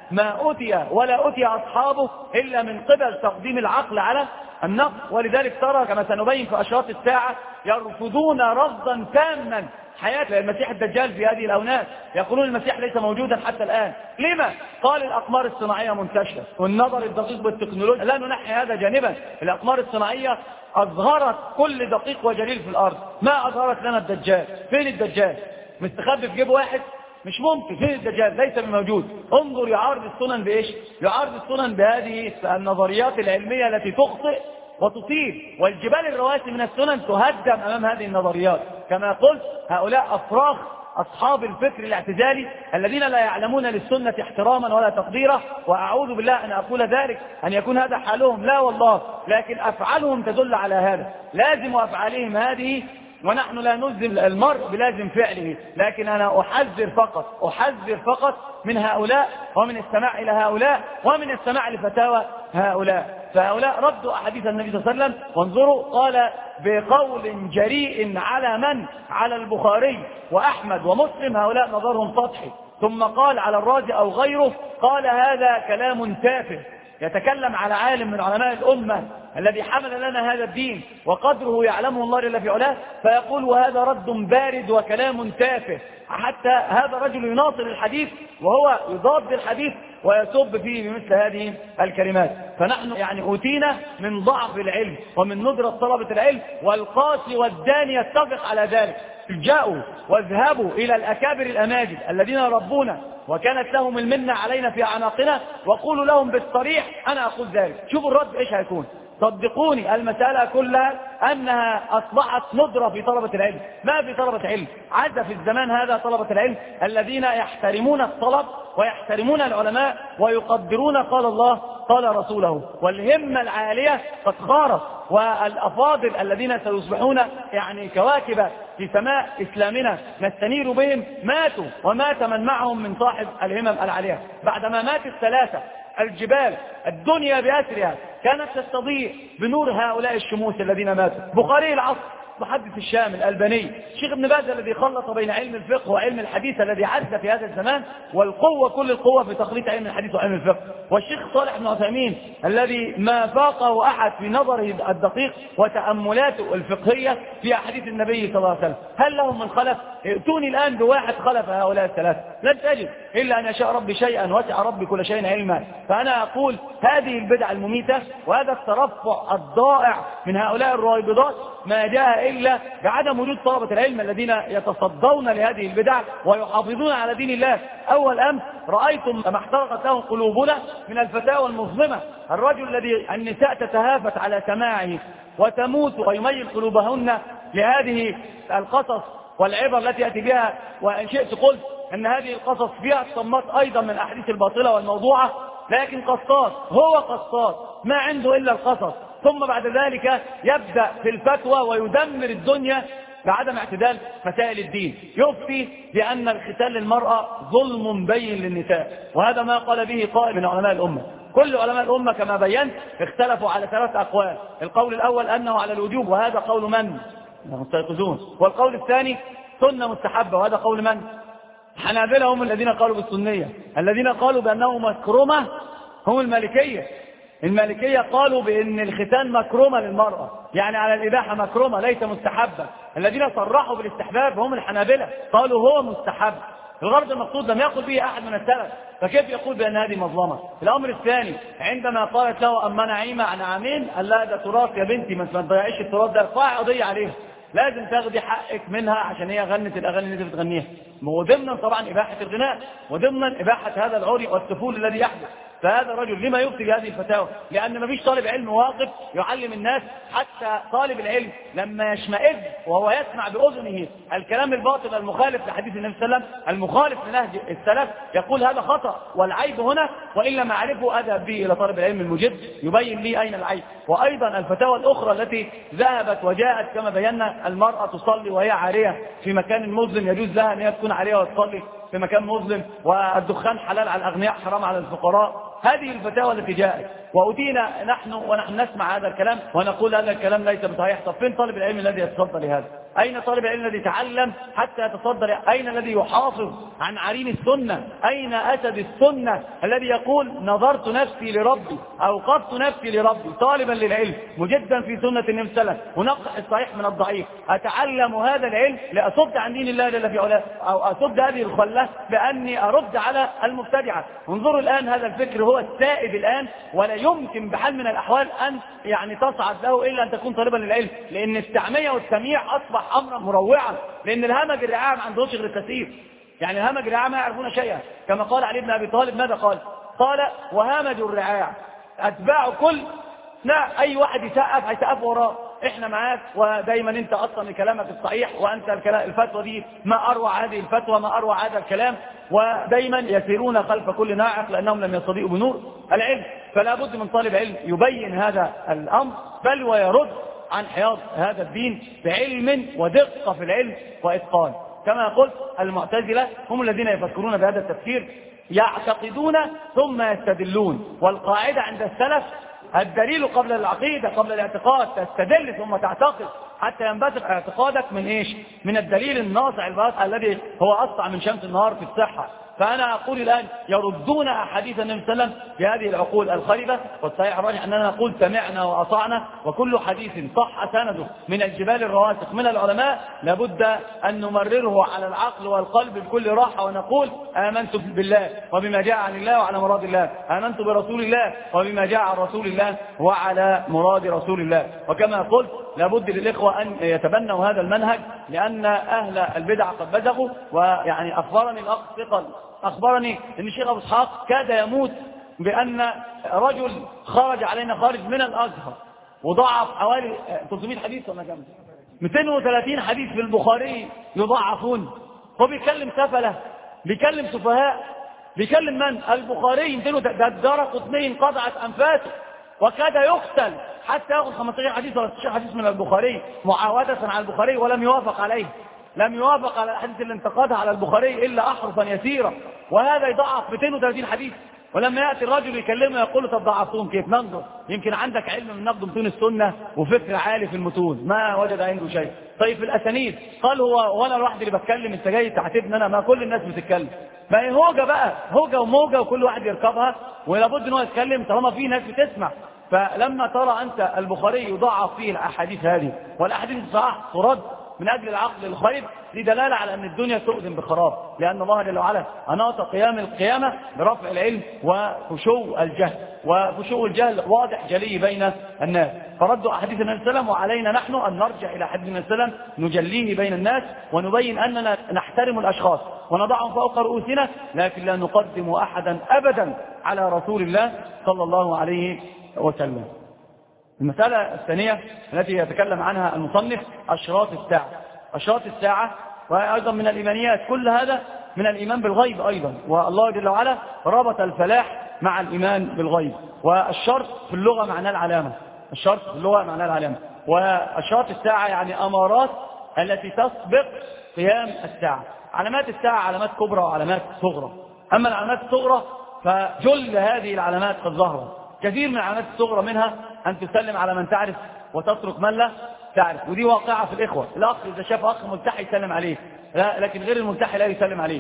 ما أوتي ولا أوتي أصحابه إلا من قبل تقديم العقل على النقل. ولذلك ترى كما سنبين في أشراط الساعة يرفضون رفضا تاما حياة المسيح الدجال في هذه الأونات، يقولون المسيح ليس موجودا حتى الآن. لما؟ قال الأقمار الصناعية منتشرة والنظر الدقيق بالتكنولوجيا. لا ننحي هذا جانبا، الأقمار الصناعية أظهرت كل دقيق وجليل في الأرض، ما أظهرت لنا الدجال. فين الدجال؟ مستخبي في جيب واحد؟ مش ممكن. فين الدجال؟ ليس بموجود. انظر يعارض السنن بإيش؟ يعارض السنن بهذه النظريات العلمية التي تخطئ وتصيب، والجبال الرواسي من السنن تهدم أمام هذه النظريات. كما قلت هؤلاء أفراخ أصحاب الفكر الاعتزالي الذين لا يعلمون للسنة احتراما ولا تقديرا، وأعوذ بالله أن أقول ذلك أن يكون هذا حالهم، لا والله، لكن أفعالهم تدل على هذا. لازم أفعالهم هذه، ونحن لا نلزم المرء بلازم فعله، لكن أنا أحذر فقط أحذر فقط من هؤلاء ومن السماع إلى هؤلاء ومن السماع لفتاوى هؤلاء. فهؤلاء ردوا أحاديث النبي صلى الله عليه وسلم، وانظروا قال بقول جريء على من؟ على البخاري وأحمد ومسلم، هؤلاء نظرهم سطحي. ثم قال على الرازي أو غيره قال هذا كلام تافه، يتكلم على عالم من علماء الأمة الذي حمل لنا هذا الدين وقدره يعلمه الله جل في علاه، فيقول وهذا رد بارد وكلام تافه. حتى هذا رجل يناصر الحديث وهو يضاد الحديث ويسب فيه بمثل هذه الكلمات. فنحن يعني أوتينا من ضعف العلم ومن ندرة طلبة العلم، والقاسي والداني يتفق على ذلك. جاءوا واذهبوا إلى الأكابر الأماجد الذين ربونا وكانت لهم المنة علينا في أعناقنا، وقولوا لهم بالصريح أنا أقول ذلك. شوفوا الرد إيش هيكون. صدقوني المسألة كلها أنها أصبحت ندرة في طلبة العلم، ما في طلبة علم. عاد في الزمان هذا طلبة العلم الذين يحترمون الطلب ويحترمون العلماء ويقدرون قال الله قال رسوله، والهمة العالية قد خارت، والأفاضل الذين سيصبحون يعني كواكب في سماء إسلامنا نستنير بهم ماتوا، ومات من معهم من صاحب الهمم العالية. بعدما مات الثلاثة الجبال الدنيا بأسرها كانت تستضيء بنور هؤلاء الشموس الذين ماتوا. بخاري العصر محدث الشام الألباني، الشيخ ابن باز الذي خلط بين علم الفقه وعلم الحديث الذي عز في هذا الزمان والقوة كل القوة في تخليط علم الحديث وعلم الفقه، والشيخ صالح بن عثيمين الذي ما فاقه أحد في نظره الدقيق وتأملاته الفقهية في أحاديث النبي صلى الله عليه وسلم. هل لهم من خلف؟ ائتوني الآن بواحد خلف هؤلاء الثلاثة، لن تجد إلا أن يشاء ربي شيئا وسع ربي كل شيء علما. فأنا أقول هذه البدع المميتة وهذا الترفع الضائع من هؤلاء الرائبضات ما جاء إلا بعدم وجود طلبة العلم الذين يتصدون لهذه البدع ويحافظون على دين الله. أول أمس رأيتم ما احترقت له قلوبنا من الفتاوى المظلمة، الرجل الذي النساء تتهافت على سماعه وتموت ويميل قلوبهن لهذه القصص والعبر التي يأتي بها. وإن شئت قلت أن هذه القصص فيها الصمات أيضا من الأحاديث الباطلة والموضوعة، لكن قصاص هو قصاص ما عنده إلا القصص، ثم بعد ذلك يبدأ في الفتوى ويدمر الدنيا بعدم اعتدال مسائل الدين. يفتي بأن الختان للمرأة ظلم بين للنساء، وهذا ما قال به قائل من علماء الأمة. كل علماء الأمة كما بينت اختلفوا على ثلاث أقوال. القول الأول أنه على الوجوب، وهذا قول من؟ مستيقظون. والقول الثاني سنة مستحبة، وهذا قول من؟ حنابلة هم الذين قالوا بالسنية. الذين قالوا بأنه مكرمة هم المالكية. المالكية قالوا بأن الختان مكرمة للمرأة، يعني على الإباحة مكرمة ليس مستحبة. الذين صرحوا بالاستحباب هم الحنابلة، قالوا هو مستحب. الغرض المقصود لم يقل به أحد من السلف، فكيف يقول بأن هذه مظلمة؟ الأمر الثاني عندما قالت له أما نعيمة عن عامين قال لا ده تراث يا بنتي، ما تضيعيش التراث ده، ارفعي قضية عليها، لازم تاخدي حقك منها عشان هي غنت الأغاني اللي انت بتغنيها. وضمنا طبعا إباحة الغناء وضمنا إباحة هذا العري والسفول الذي يحدث. فهذا الرجل لما يفتي بهذه الفتاوى؟ لأن ما فيش طالب علم واقف يعلم الناس. حتى طالب العلم لما يشمئز وهو يسمع بأذنه الكلام الباطل المخالف لحديث النبي صلى الله عليه وسلم المخالف لنهج السلف يقول هذا خطأ والعيب هنا، وإلا ما أعرفه أذهب به إلى طالب العلم المجد يبين لي أين العيب. وأيضا الفتاوى الأخرى التي ذهبت وجاءت كما بينا المرأة تصلي وهي عارية في مكان مظلم، يجوز لها أن هي تكون عارية وتصلي في مكان مظلم، والدخان حلال على الأغنياء حرام على الفقراء، هذه الفتاوى التي جاءت وأتينا نحن ونحن نسمع هذا الكلام ونقول هذا الكلام ليس بصحيح. طب فين طالب العلم الذي يتصدى لهذا؟ أين طالب العلم الذي تعلم حتى يتصدى؟ أين الذي يحافظ عن عرين السنة؟ أين أسد السنة الذي يقول نظرت نفسي لربي، أوقفت نفسي لربي طالبا للعلم مجدا في سنة النبي صلى الله عليه وسلم، ونقح الصحيح من الضعيف، أتعلم هذا العلم لأصد عن دين الله جل في علاه، أو أصد هذه الخلة بأني أرد على المبتدعة. انظروا الآن هذا الفكر هو السائد الآن، ولا يمكن بحال من الأحوال أن يعني تصعد له إلا أن تكون طالبا للعلم، لأن التعمية والتمييع أصبح أمرا مروعا، لأن الهمج الرعاع ما عندهمش غير التسيير. يعني الهمج الرعاع ما يعرفون شيئا، كما قال علي بن أبي طالب ماذا قال؟ قال وهمج الرعاع أتباع كل لا أي واحد يسقف هيسقف وراه، احنا معاك، ودايما انت اصلا كلامك الصحيح، وانت الفتوى دي ما اروع هذه الفتوى، ما اروع هذا الكلام، ودايما يسيرون خلف كل ناعق لانهم لم يستضيئوا بنور العلم. فلا بد من طالب علم يبين هذا الامر بل ويرد عن حياض هذا الدين بعلم ودقة في العلم وإتقان. كما قلت المعتزلة هم الذين يفكرون بهذا التفكير، يعتقدون ثم يستدلون، والقاعدة عند السلف الدليل قبل العقيدة قبل الاعتقاد، تستدل ثم تعتقد حتى ينبثق اعتقادك من ايش؟ من الدليل الناصع الباطع الذي هو أسطع من شمس النهار في الصحة. فأنا أقول الآن يردون أحاديث النبي صلى الله عليه وسلم بهذه العقول الخربة، والصحيح الراجح أننا نقول سمعنا وأطعنا، وكل حديث صح سنده من الجبال الرواسخ من العلماء لابد أن نمرره على العقل والقلب بكل راحة، ونقول آمنت بالله وبما جاء عن الله وعلى مراد الله، آمنت برسول الله وبما جاء عن رسول الله وعلى مراد رسول الله. وكما قلت لابد للإخوة أن يتبنوا هذا المنهج، لأن أهل البدع قد بزغوا. ويعني أخبرني الأخ ثقل أخبرني أن الشيخ أبو إسحاق كاد يموت بأن رجل خرج علينا خارج من الأزهر وضعف حوالي ثلاثمائة حديث ولا كم مئتين وثلاثين حديث في البخاري يضعفون. هو بيكلم سفلة، بيكلم سفهاء، بيكلم من؟ البخاري مئتين ده الدارقطني انقطعت أنفاسه وكاد يقتل حتى يأخذ خمسة عشر حديث ولا ستة عشر حديث من البخاري معاودة على البخاري، ولم يوافق عليه، لم يوافق على الحديث اللي انتقدها على البخاري إلا أحرفا يسيرة، وهذا يضعف مئتين وثلاثين حديث. ولما يأتي الرجل يكلمه يقول له طب ضعفتهم كيف؟ ننظر يمكن عندك علم من نقد متون السنة وفكر عالي في المتون، ما وجد عنده شيء. طيب في الأسانيد قال هو وانا لوحدي اللي بتكلم، انت جاي تعاتبني انا؟ ما كل الناس بتتكلم، ما هي هوجة بقى، هوجة وموجة وكل واحد يركبها، ولابد ان هو يتكلم طالما في ناس بتسمع. فلما ترى أنت البخاري يضعف فيه الأحاديث هذه والأحاديث الصحيحة ترد من أجل العقل الخير، دي دلالة على أن الدنيا تؤذن بخراب، لأن الله جل وعلا أناط قيام القيامة برفع العلم وفشو الجهل، وفشو الجهل واضح جلي بين الناس. فردوا أحاديث النبي صلى الله عليه وسلم، وعلينا نحن أن نرجع إلى حديث النبي صلى الله عليه وسلم نجليه بين الناس ونبين أننا نحترم الأشخاص ونضعهم فوق رؤوسنا، لكن لا نقدم أحدا أبدا على رسول الله صلى الله عليه وسلم. المسألة الثانية التي يتكلم عنها المصنف أشراط الساعة. أشراط الساعة وأيضا من الإيمانيات، كل هذا من الإيمان بالغيب أيضا، والله جل وعلا ربط الفلاح مع الإيمان بالغيب. والشرط في اللغة معناه العلامة، الشرط في اللغة معناه العلامة. وأشراط الساعة يعني أمارات التي تسبق قيام الساعة. علامات الساعة علامات كبرى وعلامات صغرى. أما العلامات الصغرى فجل هذه العلامات قد ظهرت. كثير من العلامات الصغرى منها أن تسلم على من تعرف وتترك من لا تعرف، ودي واقعة في الإخوة. الأخ إذا شاف أخ ملتحي يسلم عليه، لا لكن غير الملتحي لا يسلم عليه،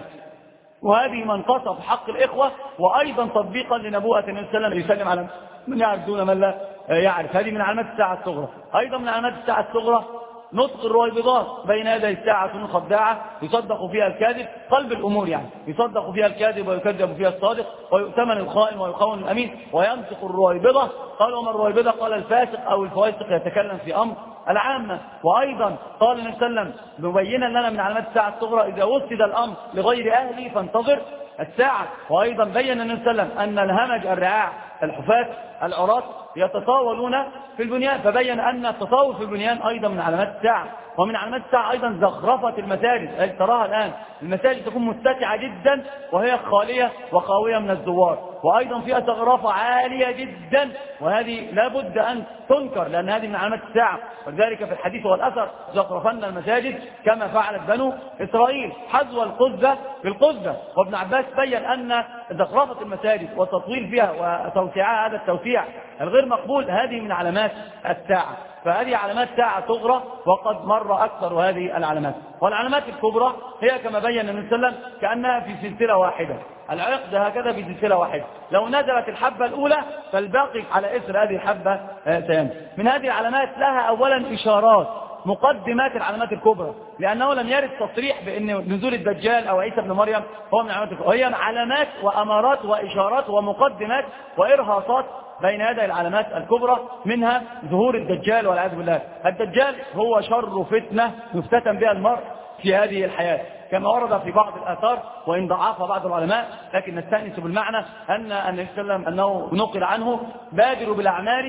وهذه منقصة في حق الإخوة، وأيضا تطبيقا لنبوءة النبي صلى الله عليه وسلم يسلم على من يعرف دون من لا يعرف. هذه من علامات الساعة الصغرى. أيضا من علامات الساعة الصغرى نطق الرويبضات بين يدي الساعة خداعة يصدق فيها الكاذب، قلب الأمور يعني يصدق فيها الكاذب ويكذب فيها الصادق، ويؤتمن الخائن ويخون الأمين، وينطق الرويبضة. قال وما الرويبضة؟ قال الفاسق أو الفواسق يتكلم في أمر العامة. وأيضا قال النبي صلى الله عليه وسلم مبينا لنا من علامات الساعة الصغرى إذا وسد الأمر لغير أهله فانتظر الساعة. وأيضا بين النبي صلى الله عليه وسلم أن الهمج الرعاع الحفاة العراة يتطاولون في البنيان، فبين أن التطاول في البنيان أيضا من علامات الساعة. ومن علامات الساعة أيضا زخرفة المساجد، تراها الآن المساجد تكون متسعة جدا وهي خالية وخاوية من الزوار، وأيضا فيها زخرفة عالية جدا، وهذه لابد أن تنكر لأن هذه من علامات الساعة. ولذلك في الحديث والأثر زخرفن المساجد كما فعلت بنو إسرائيل حذو القذة بالقذة. وابن عباس بين أن زخرفة المساجد والتطويل فيها وتوسيعها هذا التوسيع الغير مقبول هذه من علامات الساعة. فهذه علامات ساعة صغرى وقد مر أكثر هذه العلامات. والعلامات الكبرى هي كما بين النبي صلى الله عليه وسلم كأنها في سلسلة واحدة، العقد هكذا في سلسلة واحدة، لو نزلت الحبة الأولى فالباقي على إثر هذه الحبة سينزل. من هذه العلامات لها أولا إشارات مقدمات العلامات الكبرى، لأنه لم يرد تصريح بأن نزول الدجال أو عيسى بن مريم هو من العلامات الكبرى، هي علامات وأمارات وإشارات ومقدمات وإرهاصات بين هذه العلامات الكبرى، منها ظهور الدجال والعياذ بالله. الدجال هو شر فتنة يفتتن بها المرء في هذه الحياة كما ورد في بعض الآثار وإن ضعف بعض العلماء، لكن نستأنس بالمعنى أن النبي صلى الله عليه وسلم أنه نقل عنه بادروا بالأعمال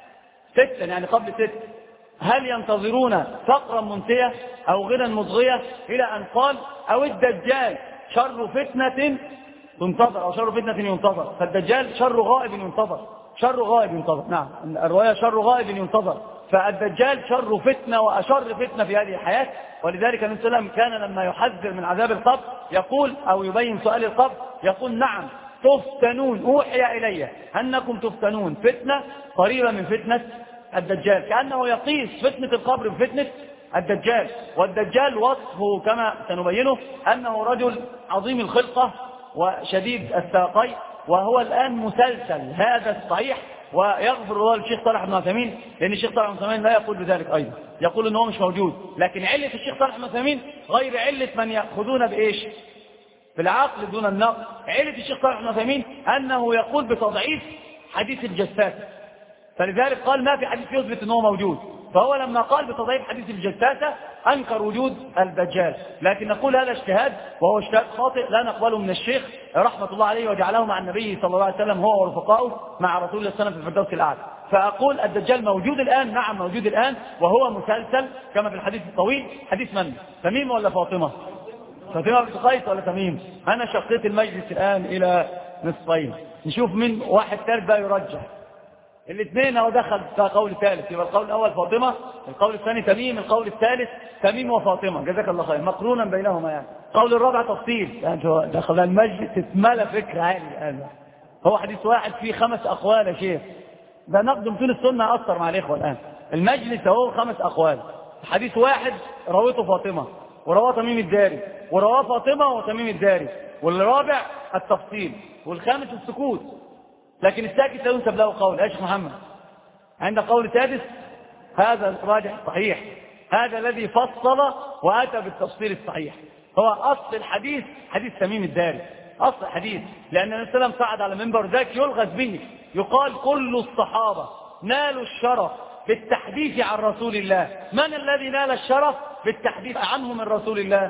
ستا، يعني قبل ست، هل ينتظرون فقرا منتية أو غنى مضغية، إلى أن قال أو الدجال شر فتنة تنتظر أو شر فتنة ينتظر. فالدجال شر غائب ينتظر، شر غائب ينتظر، نعم الرواية شر غائب ينتظر. فالدجال شر فتنة وأشر فتنة في هذه الحياة. ولذلك النبي صلى الله عليه وسلم كان لما يحذر من عذاب القبر يقول أو يبين سؤال القبر يقول نعم تفتنون، أوحي إلي أنكم تفتنون فتنة قريبة من فتنة الدجال، كأنه يقيس فتنة القبر بفتنة الدجال. والدجال وصفه كما سنبينه أنه رجل عظيم الخلقة وشديد الساقين، وهو الآن مسلسل، هذا الصحيح. ويغفر الله للشيخ صالح بن عثيمين لأن الشيخ صالح بن عثيمين لا يقول بذلك أيضا، يقول أنه مش موجود. لكن علة الشيخ صالح بن عثيمين غير علة من يأخذون بإيش؟ بالعقل دون النقل. علة الشيخ صالح بن عثيمين أنه يقول بتضعيف حديث الجساسة، فلذلك قال ما في حديث يثبت أنه موجود. فهو لما قال بتضعيف حديث الجساسة أنكر وجود الدجال. لكن نقول هذا اجتهاد وهو اجتهاد خاطئ لا نقبله من الشيخ رحمة الله عليه وجعله مع النبي صلى الله عليه وسلم هو ورفقائه مع رسول الله صلى الله عليه وسلم في الفردوس الأعلى. فأقول الدجال موجود الآن، نعم موجود الآن، وهو مسلسل كما في الحديث الطويل. حديث من؟ تميم ولا فاطمة؟ فاطمة بنت قيس ولا تميم؟ أنا شقيت المجلس الآن إلى نصفين، نشوف من واحد ثالث بقى يرجح. الاثنين هو دخل في قول ثالث، يبقى القول الأول فاطمة، القول الثاني تميم، القول الثالث تميم وفاطمة، جزاك الله خير، مقرونا بينهما يعني. القول الرابع تفصيل، يعني دخل المجلس تتملى فكر عالي الآن. هو حديث واحد فيه خمس أقوال يا شيخ، ده نقد متون السنة أثر مع الإخوة الآن. المجلس هو خمس أقوال، حديث واحد رويته فاطمة ورواه تميم الداري ورواه فاطمة وتميم الداري، والرابع التفصيل، والخامس السكوت. لكن الساكت لا ينسب له قول. يا شيخ محمد عند قول سادس هذا الراجح الصحيح، هذا الذي فصل وأتى بالتفصيل الصحيح، هو أصل الحديث حديث تميم الداري، أصل الحديث. لأن النبي صلى الله عليه وسلم صعد على منبر ذاك يلغز به، يقال كل الصحابة نالوا الشرف بالتحديث عن رسول الله. من الذي نال الشرف بالتحديث عنه من رسول الله؟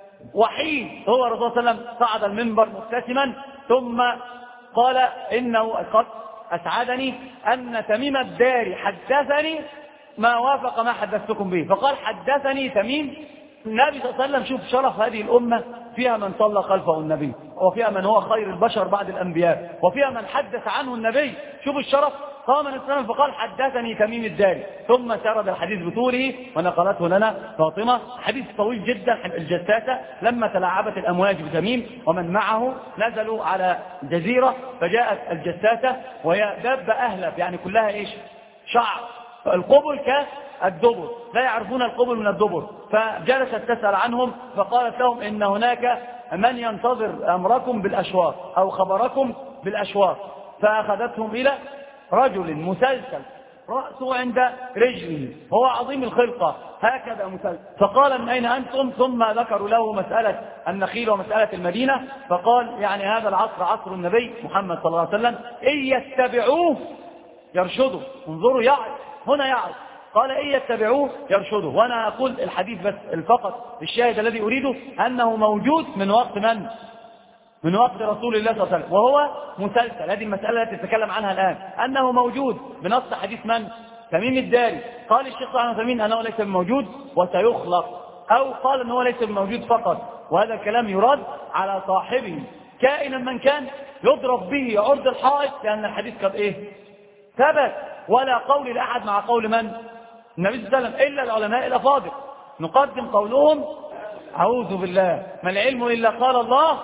وحيد هو رسول الله صلى الله عليه وسلم صعد المنبر مبتسما ثم قال إنه قد أسعدني أن تميم الداري حدثني ما وافق ما حدثتكم به. فقال حدثني تميم. النبي صلى الله عليه وسلم شوف شرف هذه الأمة، فيها من صلى خلفه النبي، وفيها من هو خير البشر بعد الأنبياء، وفيها من حدث عنه النبي. شوف الشرف. قام النبي صلى الله عليه وسلم فقال حدثني تميم الداري، ثم سرد الحديث بطوله ونقلته لنا فاطمة. حديث طويل جدا. الجساسة لما تلاعبت الأمواج بتميم ومن معه نزلوا على جزيرة، فجاءت الجساسة وهي دابة أهلب، يعني كلها إيش؟ شعر، القبل كالدبر، لا يعرفون القبل من الدبر. فجلست تسأل عنهم فقالت لهم إن هناك من ينتظر أمركم بالأشواق أو خبركم بالأشواق. فأخذتهم إلى رجل مسلسل رأسه عند رجله، هو عظيم الخلقة هكذا مسلسل. فقال من أين أنتم؟ ثم ذكروا له مسألة النخيل ومسألة المدينة. فقال يعني هذا العصر عصر النبي محمد صلى الله عليه وسلم، إن يتبعوه يرشدوا. انظروا يعظ هنا يعظ، قال إن يتبعوه يرشدوا. وأنا أقول الحديث بس فقط الشاهد الذي أريده أنه موجود من وقت من؟ من وقت رسول الله صلى الله عليه وسلم، وهو مسلسل. هذه المسألة التي تتكلم عنها الآن، أنه موجود بنص حديث من؟ تميم الداري. قال الشيخ صالح العثيمين أنه ليس بموجود وسيخلق، أو قال أنه ليس بموجود فقط، وهذا الكلام يرد على صاحبه كائنا من كان، يضرب به عرض الحائط، لأن الحديث قد إيه؟ ثبت. ولا قول لأحد مع قول من؟ النبي صلى الله عليه وسلم، إلا العلماء الأفاضل نقدم قولهم. أعوذ بالله، ما العلم إلا قال الله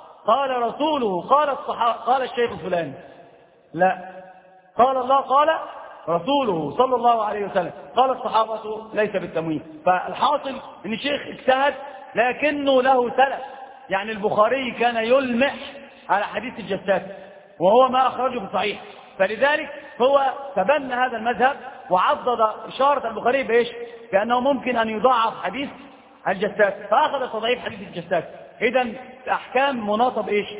قال رسوله قال الصحابة قال الشيخ الفلاني. لا، قال الله قال رسوله صلى الله عليه وسلم قال الصحابة، ليس بالتمويه. فالحاصل ان الشيخ اجتهد لكنه له سلف. يعني البخاري كان يلمح على حديث الجساس وهو ما أخرجه بصحيح، فلذلك هو تبنى هذا المذهب وعضد إشارة البخاري بإيش؟ بأنه ممكن أن يضاعف حديث الجساس، فأخذ تضعيف حديث الجساس. إذا أحكام مناطب إيش؟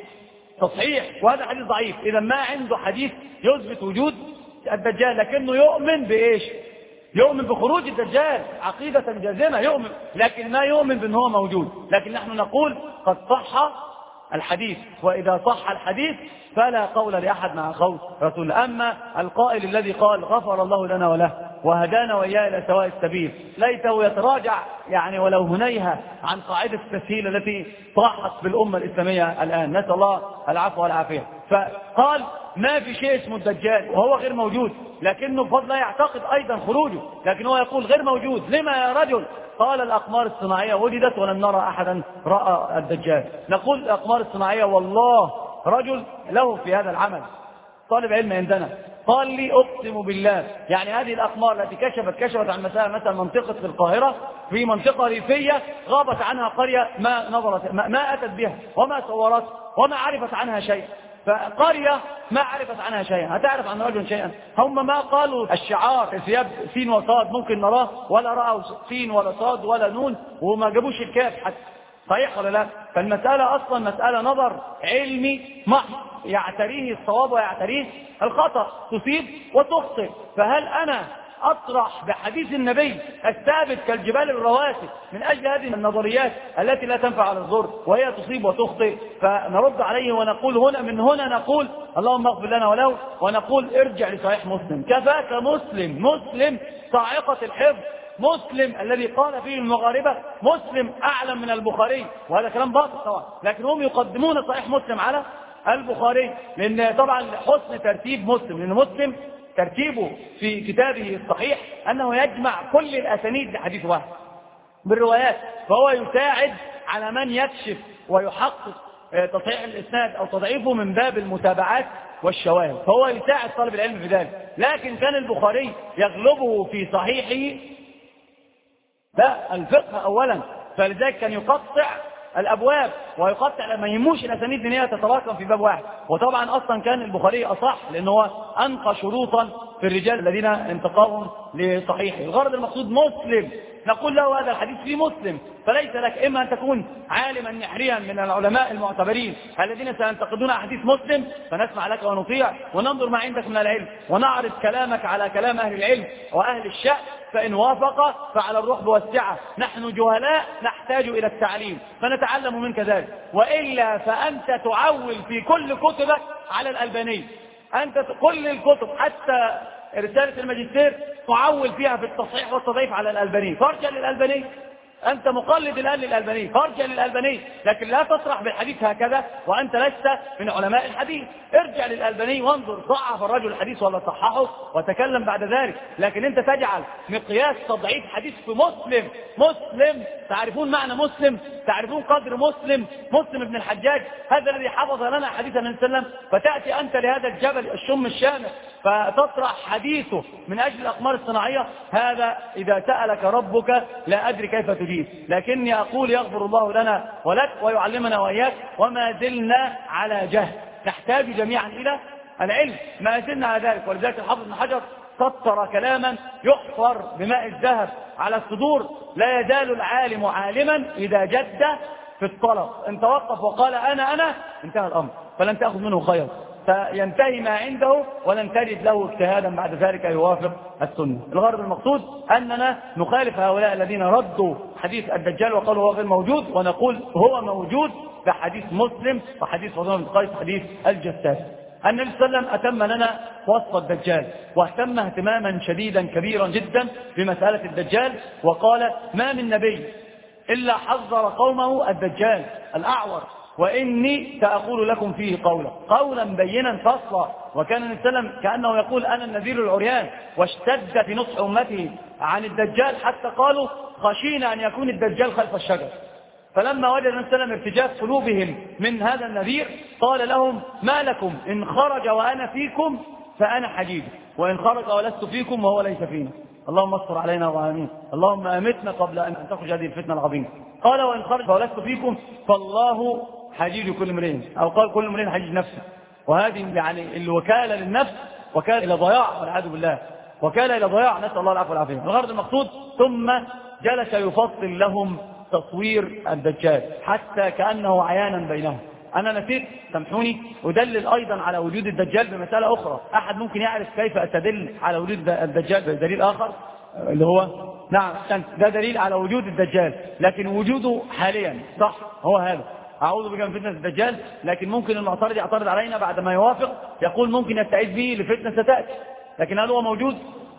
تصحيح، وهذا حديث ضعيف. إذا ما عنده حديث يثبت وجود الدجال، لكنه يؤمن بإيش؟ يؤمن بخروج الدجال عقيدة جازمة، يؤمن، لكن ما يؤمن بأنه هو موجود. لكن نحن نقول قد صح الحديث، وإذا صح الحديث فلا قول لأحد مع قول رسول. أما القائل الذي قال غفر الله لنا وله وهدانا وإياه إلى سواء السبيل، ليته يتراجع يعني ولو هنيها عن قاعدة التسهيل التي طاحت بالأمة الإسلامية الآن، نسأل الله العفو والعافية. فقال ما في شيء اسمه الدجال وهو غير موجود، لكنه بفضل لا يعتقد أيضا خروجه، لكن هو يقول غير موجود. لما يا رجل؟ قال الأقمار الصناعية وجدت ولم نرى أحدا رأى الدجال. نقول الأقمار الصناعية والله رجل له في هذا العمل طالب علم عندنا قال لي أقسم بالله، يعني هذه الأقمار التي كشفت كشفت عن مثلا مثلا منطقة في القاهرة، في منطقة ريفية غابت عنها قرية ما نظرت ما, ما أتت بها وما صورت وما عرفت عنها شيء. فقرية ما عرفت عنها شيئا، هتعرف عن رجل شيئا؟ هم ما قالوا الشعار ثياب سين وصاد ممكن نراه، ولا رأوا سين ولا صاد ولا نون، وما جابوش الكاف حتى. صحيح ولا لا؟ فالمسألة أصلا مسألة نظر علمي محض يعتريه الصواب ويعتريه الخطأ، تصيب وتخطئ. فهل أنا أطرح بحديث النبي الثابت كالجبال الرواسي من أجل هذه النظريات التي لا تنفع على الضر وهي تصيب وتخطئ؟ فنرد عليه ونقول هنا من هنا نقول اللهم اغفر لنا وله، ونقول ارجع لصحيح مسلم. كفاك مسلم، مسلم صاعقة الحفظ، مسلم الذي قال فيه المغاربة مسلم أعلم من البخاري، وهذا كلام باطل طبعا، لكن هم يقدمون صحيح مسلم على البخاري، لأن طبعا حسن ترتيب مسلم، لأن مسلم ترتيبه في كتابه الصحيح أنه يجمع كل الأسانيد لحديث واحد بالروايات، فهو يساعد على من يكشف ويحقق تصحيح الإسناد أو تضعيفه من باب المتابعات والشواهد، فهو يساعد طالب العلم في ذلك. لكن كان البخاري يغلبه في صحيحه لا الفقه أولا، فلذلك كان يقطع الأبواب ويقطع ما يهموش الأسانيد ان هي تتراكم في باب واحد. وطبعا أصلا كان البخاري أصح لأنه هو أنقى شروطا في الرجال الذين انتقاهم لصحيحه. الغرض المقصود مسلم، نقول له هذا الحديث في مسلم، فليس لك إما أن تكون عالما نحريا من العلماء المعتبرين الذين سينتقدون أحاديث مسلم فنسمع لك ونطيع وننظر ما عندك من العلم ونعرض كلامك على كلام أهل العلم وأهل الشأن، فإن وافق فعلى الرحب والسعة، نحن جهلاء نحتاج إلى التعليم فنتعلم منك ذلك، وإلا فأنت تعول في كل كتبك على الألباني، أنت كل الكتب حتى رسالة الماجستير تعول فيها في التصحيح والتضعيف على الألباني، فارجع للألباني، أنت مقلد الآن للألباني فارجع للألباني، لكن لا تصرح بالحديث هكذا وأنت لست من علماء الحديث. ارجع للألباني وانظر ضعف الرجل الحديث ولا صححه وتكلم بعد ذلك. لكن أنت تجعل مقياس تضعيف حديث في مسلم. مسلم تعرفون معنى مسلم، تعرفون قدر مسلم، مسلم ابن الحجاج هذا الذي حفظ لنا حديث النبي صلى الله عليه وسلم، فتأتي أنت لهذا الجبل الشم الشامخ فتطرح حديثه من أجل الأقمار الصناعية. هذا إذا سألك ربك لا أدري كيف تجيب، لكني أقول يغفر الله لنا ولك ويعلمنا وإياك، وما زلنا على جهل، نحتاج جميعا إلى العلم، ما زلنا على ذلك. ولذلك الحافظ ابن حجر سطر كلاما يحفر بماء الذهب على الصدور: لا يزال العالم عالما إذا جد في الطلب، ان توقف وقال أنا أنا انتهى الأمر فلن تأخذ منه خير. سينتهي ما عنده ولن تجد له اجتهادا بعد ذلك يوافق السنة. الغرض المقصود أننا نخالف هؤلاء الذين ردوا حديث الدجال وقالوا هو غير موجود، ونقول هو موجود في حديث مسلم وحديث فضيل بن قيس حديث الجساس. النبي صلى الله عليه وسلم أتم لنا وصف الدجال، واهتم اهتماما شديدا كبيرا جدا بمسألة الدجال، وقال ما من نبي إلا حذر قومه الدجال الأعور، وإني سأقول لكم فيه قولا قولا بينا فصلا. وكان النبي صلى الله عليه وسلم كأنه يقول أنا النذير العريان، واشتد في نصح أمته عن الدجال حتى قالوا خشينا أن يكون الدجال خلف الشجر. فلما وجد النبي صلى الله عليه وسلم ارتجاف قلوبهم من هذا النذير قال لهم ما لكم إن خرج وأنا فيكم فأنا حجيج، وإن خرج ولست فيكم وهو ليس فينا. اللهم اصبر علينا وعلينا، اللهم أمتنا قبل أن تخرج هذه الفتنة العظيمة. قال وإن خرج ولست فيكم فالله حجيج كل امرئ، أو قال كل امرئ حجيج نفسه. وهذه يعني الوكالة للنفس وكالة إلى ضياع والعياذ بالله، وكالة إلى ضياع، نسأل الله العفو والعافية. الغرض المقصود ثم جلس يفصل لهم تصوير الدجال حتى كأنه عيانا بينهم. أنا نسيت سامحوني أدلل أيضا على وجود الدجال بمسألة أخرى. أحد ممكن يعرف كيف أستدل على وجود الدجال بدليل آخر اللي هو نعم ده دليل على وجود الدجال، لكن وجوده حاليا صح هو هذا. أعوذ بك من فتنة الدجال، لكن ممكن المعترض يعترض علينا بعد ما يوافق يقول ممكن يستعيذ به لفتنة ستأتي، لكن هل هو موجود؟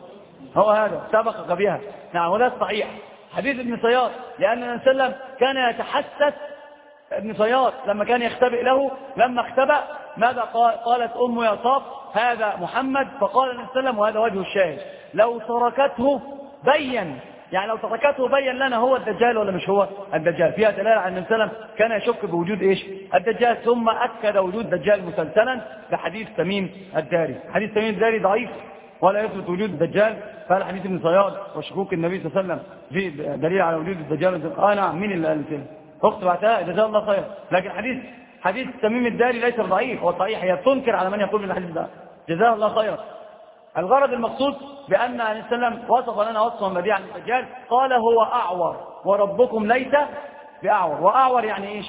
هو هذا سبق بها. نعم وده الصحيح حديث ابن صياد، لأن النبي صلى الله عليه وسلم كان يتحسس ابن صياد لما كان يختبئ له، لما اختبأ ماذا قال؟ قالت أم يصاف هذا محمد، فقال النبي صلى الله عليه وسلم وهذا وجه الشاهد لو تركته بين، يعني لو تركته بين لنا هو الدجال ولا مش هو الدجال. فيها دلالة على النبي صلى الله عليه وسلم كان يشك بوجود ايش؟ الدجال. ثم أكد وجود الدجال مسلسلا بحديث تميم الداري. حديث تميم الداري ضعيف ولا يثبت وجود الدجال، فهل حديث ابن صياد وشكوك النبي صلى الله عليه وسلم في دليل على وجود الدجال؟ اه نعم. مين اللي قال كده؟ اخت بعتها جزاه الله خير. لكن حديث حديث تميم الداري ليس ضعيف، هو صحيح، هي تنكر على من يقول بالحديث ده. جزاه الله خيرا. الغرض المقصود بأن النبي صلى الله عليه وسلم وصف لنا وصفا بديعا عن الدجال، قال هو أعور وربكم ليس بأعور. وأعور يعني ايش؟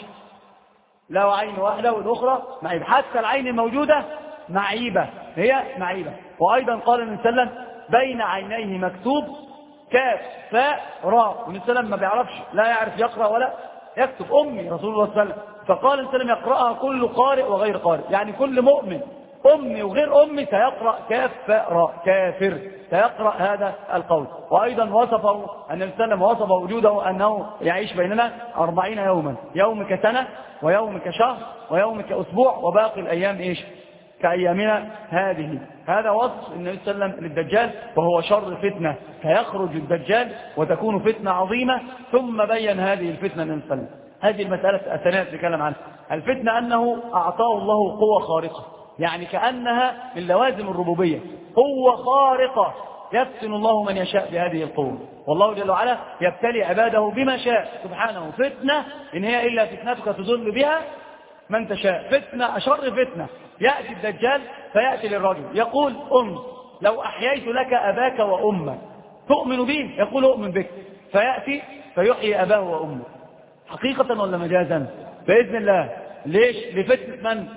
له عين واحدة والأخرى معيبة، حتى العين الموجودة معيبة، هي معيبة. وأيضا قال النبي صلى الله عليه وسلم بين عينيه مكتوب كاف فاء راء، والنبي صلى الله عليه وسلم ما بيعرفش لا يعرف يقرأ ولا يكتب، أمي رسول الله صلى الله عليه وسلم. فقال النبي صلى الله عليه وسلم يقرأها كل قارئ وغير قارئ، يعني كل مؤمن أمي وغير أمي سيقرأ كاف فاء راء، كافر سيقرأ هذا القول. وأيضا وصفه النبي صلى الله عليه وسلم وصف وجوده أنه يعيش بيننا أربعين يوما، يوم كسنة ويوم كشهر ويوم كأسبوع وباقي الأيام إيش؟ كأيامنا هذه. هذا وصف النبي صلى الله عليه وسلم للدجال، وهو شر فتنة، فيخرج الدجال وتكون فتنة عظيمة. ثم بين هذه الفتنة النبي صلى الله عليه وسلم. هذه المسألة الثانية نتكلم عنها. الفتنة أنه أعطاه الله قوة خارقة، يعني كأنها من لوازم الربوبية، قوة خارقة يفتن الله من يشاء بهذه القوة، والله جل وعلا يبتلي عباده بما شاء سبحانه. فتنة إن هي إلا فتنتك تضل بها من تشاء. فتنة أشر فتنة، يأتي الدجال فيأتي للرجل يقول أم لو أحييت لك أباك وأمك تؤمن به؟ يقول أؤمن بك. فيأتي فيحيي أباه وأمه، حقيقة ولا مجازا؟ بإذن الله. ليش؟ لفتنة من؟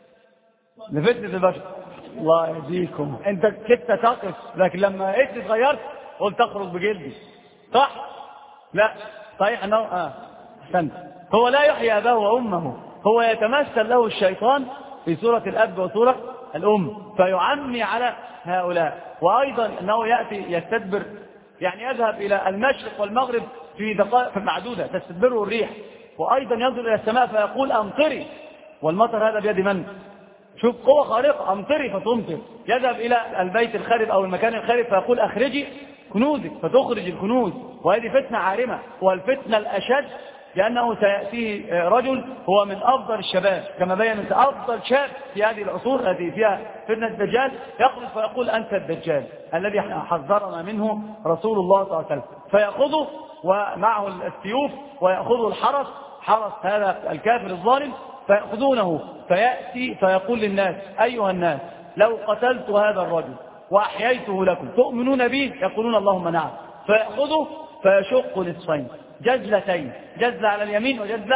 لفتنة البشر. الله يهديكم، انت كنت تقف، لكن لما انت اتغيرت قلت تخرج بجلدي، صح؟ لا صحيح انه اه احسنت. هو لا يحيي اباه وامه، هو يتمثل له الشيطان في سورة الاب وسورة الام فيعمي على هؤلاء. وايضا انه ياتي يستدبر، يعني يذهب الى المشرق والمغرب في دقائق معدودة تستدبره الريح. وايضا ينظر الى السماء فيقول امطري، والمطر هذا بيد من؟ شوف قوة خارقة، امطري فتمطر. يذهب إلى البيت الخارب أو المكان الخارب فيقول أخرجي كنوزك فتخرج الكنوز. وهذه فتنة عارمة. والفتنة الأشد لأنه سيأتيه رجل هو من أفضل الشباب، كما بين أفضل شاب في هذه العصور التي فيها فتنة الدجال، يخرج فيقول أنت الدجال الذي حذرنا منه رسول الله صلى الله عليه وسلم. فيأخذه ومعه السيوف ويأخذه الحرس، حرس هذا الكافر الظالم، فيأخذونه فيأتي فيقول للناس أيها الناس لو قتلت هذا الرجل وأحييته لكم تؤمنون به؟ يقولون اللهم نعم. فيأخذه فيشق نصفين، جزلتين، جزلة على اليمين وجزلة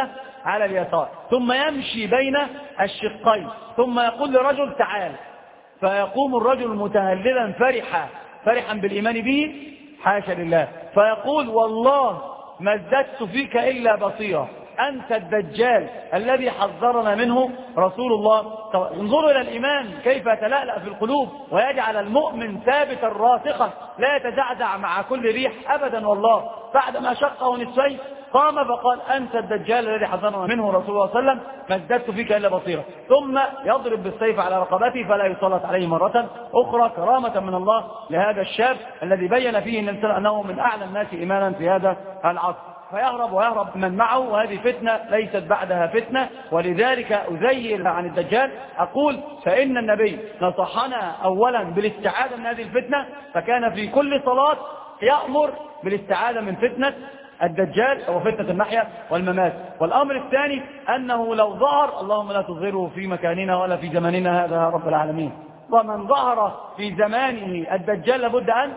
على اليسار، ثم يمشي بين الشقين، ثم يقول لرجل تعال، فيقوم الرجل متهللا فرحا فرحا بالإيمان به، حاشا لله، فيقول والله ما ازددت فيك إلا بصيرا، أنت الدجال الذي حذرنا منه رسول الله. انظروا إلى الإيمان كيف يتلألأ في القلوب ويجعل المؤمن ثابتا راسخا لا يتزعزع مع كل ريح أبدا. والله بعدما شقه نصفين قام فقال أنت الدجال الذي حذرنا منه رسول الله صلى الله عليه وسلم، ما ازددت فيك إلا بصيرا، ثم يضرب بالسيف على رقبته فلا يسلط عليه مرة أخرى، كرامة من الله لهذا الشاب الذي بين فيه النبي أنه من أعلى الناس إيمانا في هذا العصر. فيهرب ويهرب من معه، وهذه فتنة ليست بعدها فتنة. ولذلك أزيل عن الدجال أقول فإن النبي نصحنا أولا بالاستعاذة من هذه الفتنة، فكان في كل صلاة يأمر بالاستعاذة من فتنة الدجال أو فتنة المحيا والممات. والأمر الثاني أنه لو ظهر، اللهم لا تظهره في مكاننا ولا في زماننا هذا يا رب العالمين، ومن ظهر في زمانه الدجال لابد أن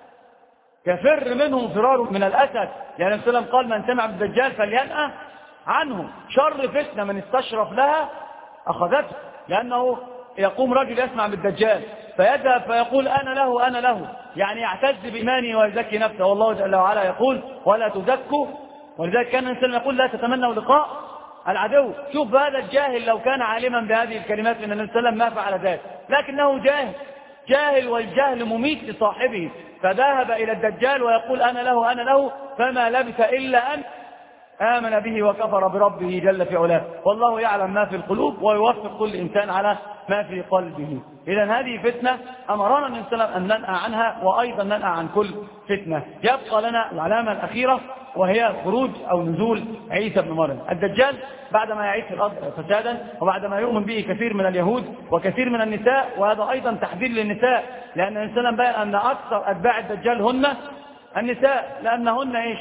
يفر منه فراره من الأسد، يعني النبي صلى الله عليه وسلم قال من سمع بالدجال فلينأى عنه، شر فتنة من استشرف لها أخذته، لأنه يقوم رجل يسمع بالدجال فيذهب فيقول أنا له أنا له، يعني يعتز بإيمانه ويزكي نفسه، والله جل وعلا يقول ولا تزكوا، ولذلك كان الإنسان يقول لا تتمنوا لقاء العدو. شوف هذا الجاهل لو كان عالما بهذه الكلمات من النبي صلى الله عليه وسلم ما فعل ذلك، لكنه جاهل جاهل والجهل مميت لصاحبه، فذهب إلى الدجال ويقول أنا له أنا له، فما لبث إلا أن آمن به وكفر بربه جل في علاه. والله يعلم ما في القلوب ويوفق كل إنسان على ما في قلبه. إذن هذه فتنة أمرنا النبي صلى الله عليه وسلم أن ننأى عنها، وأيضا ننأى عن كل فتنة. يبقى لنا العلامة الأخيرة وهي خروج أو نزول عيسى بن مريم. الدجال بعدما يعيش في الأرض فسادا، وبعدما يؤمن به كثير من اليهود وكثير من النساء، وهذا أيضا تحذير للنساء، لأن النبي صلى الله عليه وسلم بين أن أكثر أتباع الدجال هن النساء، لأنهن إيش؟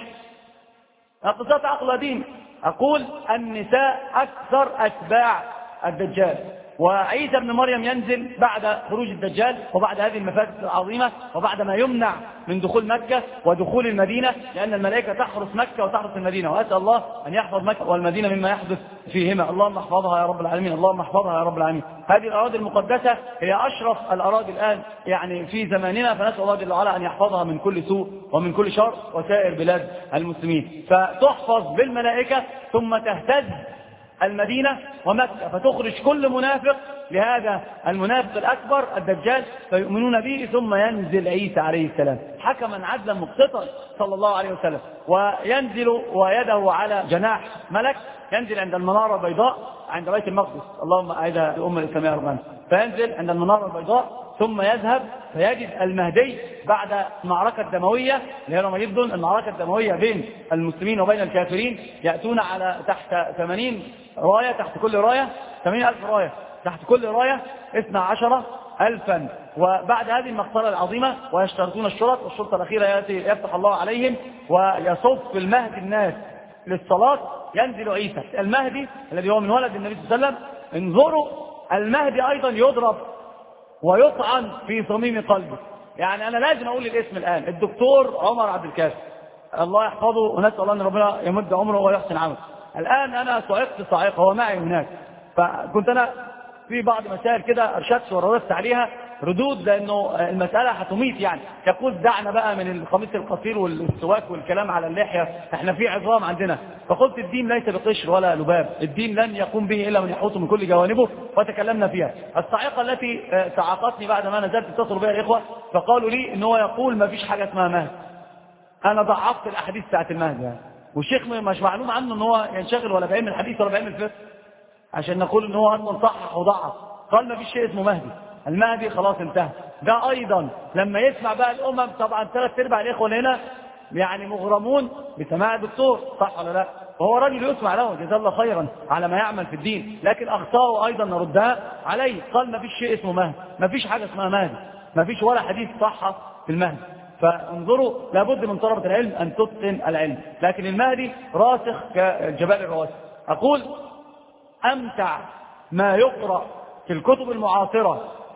اقتصاد عقل دين. أقول النساء أكثر أتباع الدجال، وعيسى بن مريم ينزل بعد خروج الدجال وبعد هذه المفاسد العظيمة، وبعد ما يمنع من دخول مكة ودخول المدينة، لأن الملائكة تحرس مكة وتحرس المدينة، وأسأل الله أن يحفظ مكة والمدينة مما يحدث فيهما، اللهم احفظها يا رب العالمين، اللهم احفظها يا رب العالمين. هذه الأراضي المقدسة هي أشرف الأراضي الآن يعني في زماننا، فنسأل الله جل وعلا أن يحفظها من كل سوء ومن كل شر وسائر بلاد المسلمين، فتحفظ بالملائكة ثم تهتز المدينة ومكة، فتخرج كل منافق لهذا المنافق الأكبر الدجال فيؤمنون به، ثم ينزل عيسى عليه السلام حكما عدلا مقسطا صلى الله عليه وسلم، وينزل ويده على جناح ملك، ينزل عند المنارة البيضاء عند بيت المقدس، اللهم أعيدها لأمة الإسلامية ربنا، فينزل عند المنارة البيضاء ثم يذهب فيجد المهدي بعد معركة دموية اللي هي رمضان، المعركة الدموية بين المسلمين وبين الكافرين، يأتون على تحت ثمانين راية، تحت كل راية ثمانين ألف راية، تحت كل راية اثنا عشر ألفا، وبعد هذه المقتلة العظيمة ويشترطون الشرط، والشرطة الأخيرة يأتي يفتح الله عليهم ويصف المهدي الناس للصلاة، ينزل عيسى المهدي الذي هو من ولد النبي صلى الله عليه وسلم. انظروا المهدي أيضا يضرب ويطعن في صميم قلبه، يعني أنا لازم أقول الاسم الآن، الدكتور عمر عبد الكافي الله يحفظه، ونسأل الله أن ربنا يمد عمره ويحسن عمله. الآن أنا صعقت صاعقة هو معي هناك، فكنت أنا في بعض مسائل كده أرشدت ورددت عليها ردود، لأنه المسألة هتميت، يعني يقول دعنا بقى من القميص القصير والسواك والكلام على اللحية، احنا في عظام عندنا. فقلت الدين ليس بقشر ولا لباب، الدين لن يقوم به إلا من يحوط من كل جوانبه، وتكلمنا فيها. الصاعقة التي تعاقتني بعد ما نزلت اتصلوا بها الإخوة فقالوا لي إن هو يقول ما فيش حاجة اسمها مهد. أنا ضعفت الأحاديث بتاعت المهد يعني، والشيخ مش معلوم عنه إن هو ينشغل ولا بعلم الحديث ولا بعلم الفقه عشان نقول إن هو أصلا صحح وضعف. قال ما فيش شيء اسمه مهدي، المهدي خلاص انتهى. ده أيضا لما يسمع بقى الأمم، طبعا ثلاث أرباع الإخوة هنا يعني مغرمون بسماع الدكتور، صح ولا لا؟ وهو راجل يسمع له جزاه الله خيرا على ما يعمل في الدين، لكن أخطاءه أيضا نردها عليه. قال ما فيش شيء اسمه مهدي، ما فيش حاجة اسمها مهدي، ما فيش ولا حديث صح في المهدي. فانظروا لابد من طلبة العلم أن تتقن العلم، لكن المهدي راسخ كجبال الرواسي. أقول أمتع ما يقرأ في الكتب المعاصرة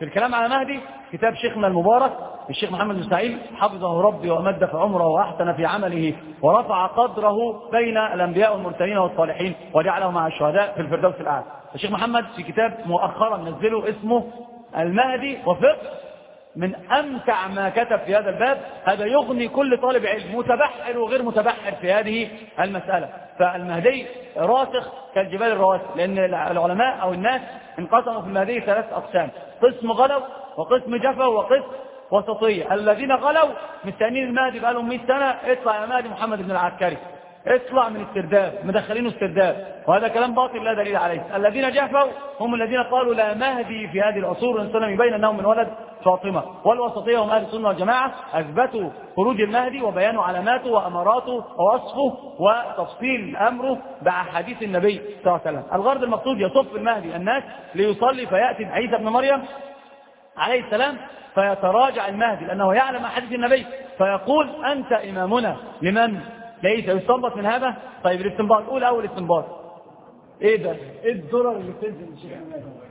في الكلام على مهدي كتاب شيخنا المبارك الشيخ محمد بن اسماعيل حفظه ربي وأمد في عمره وأحسن في عمله ورفع قدره بين الأنبياء والمرسلين والصالحين وجعله مع الشهداء في الفردوس الأعلى. الشيخ محمد في كتاب مؤخرا نزله اسمه المهدي وفقه، من أمتع ما كتب في هذا الباب. هذا يغني كل طالب علم متبحر وغير متبحر في هذه المسألة. فالمهدي راسخ كالجبال الرواسي، لأن العلماء أو الناس انقسموا في المهدي ثلاث أقسام: قسم غلو وقسم جفا وقسم وسطية. الذين غلوا مستنين المهدي بقى لهم مئة سنة، اطلع يا مهدي محمد بن العسكري، اطلع من استرداد، مدخلينه استرداد، وهذا كلام باطل لا دليل عليه. الذين جفوا هم الذين قالوا لا مهدي في هذه العصور، وسلم يبين أنهم من ولد فاطمة. والوسطية هم أهل السنة والجماعة، أثبتوا خروج المهدي وبيانوا علاماته وأماراته ووصفه وتفصيل أمره بأحاديث النبي صلى الله عليه وسلم. الغرض المقصود يصف المهدي الناس ليصلي، فيأتي عيسى بن مريم عليه السلام فيتراجع المهدي لأنه يعلم أحاديث النبي فيقول أنت إمامنا. لمن؟ ليس يستنبط من هذا. طيب الاستنباط، قول أول استنباط. إيه ده؟ إيه الدرر اللي بتنزل من الشيخ؟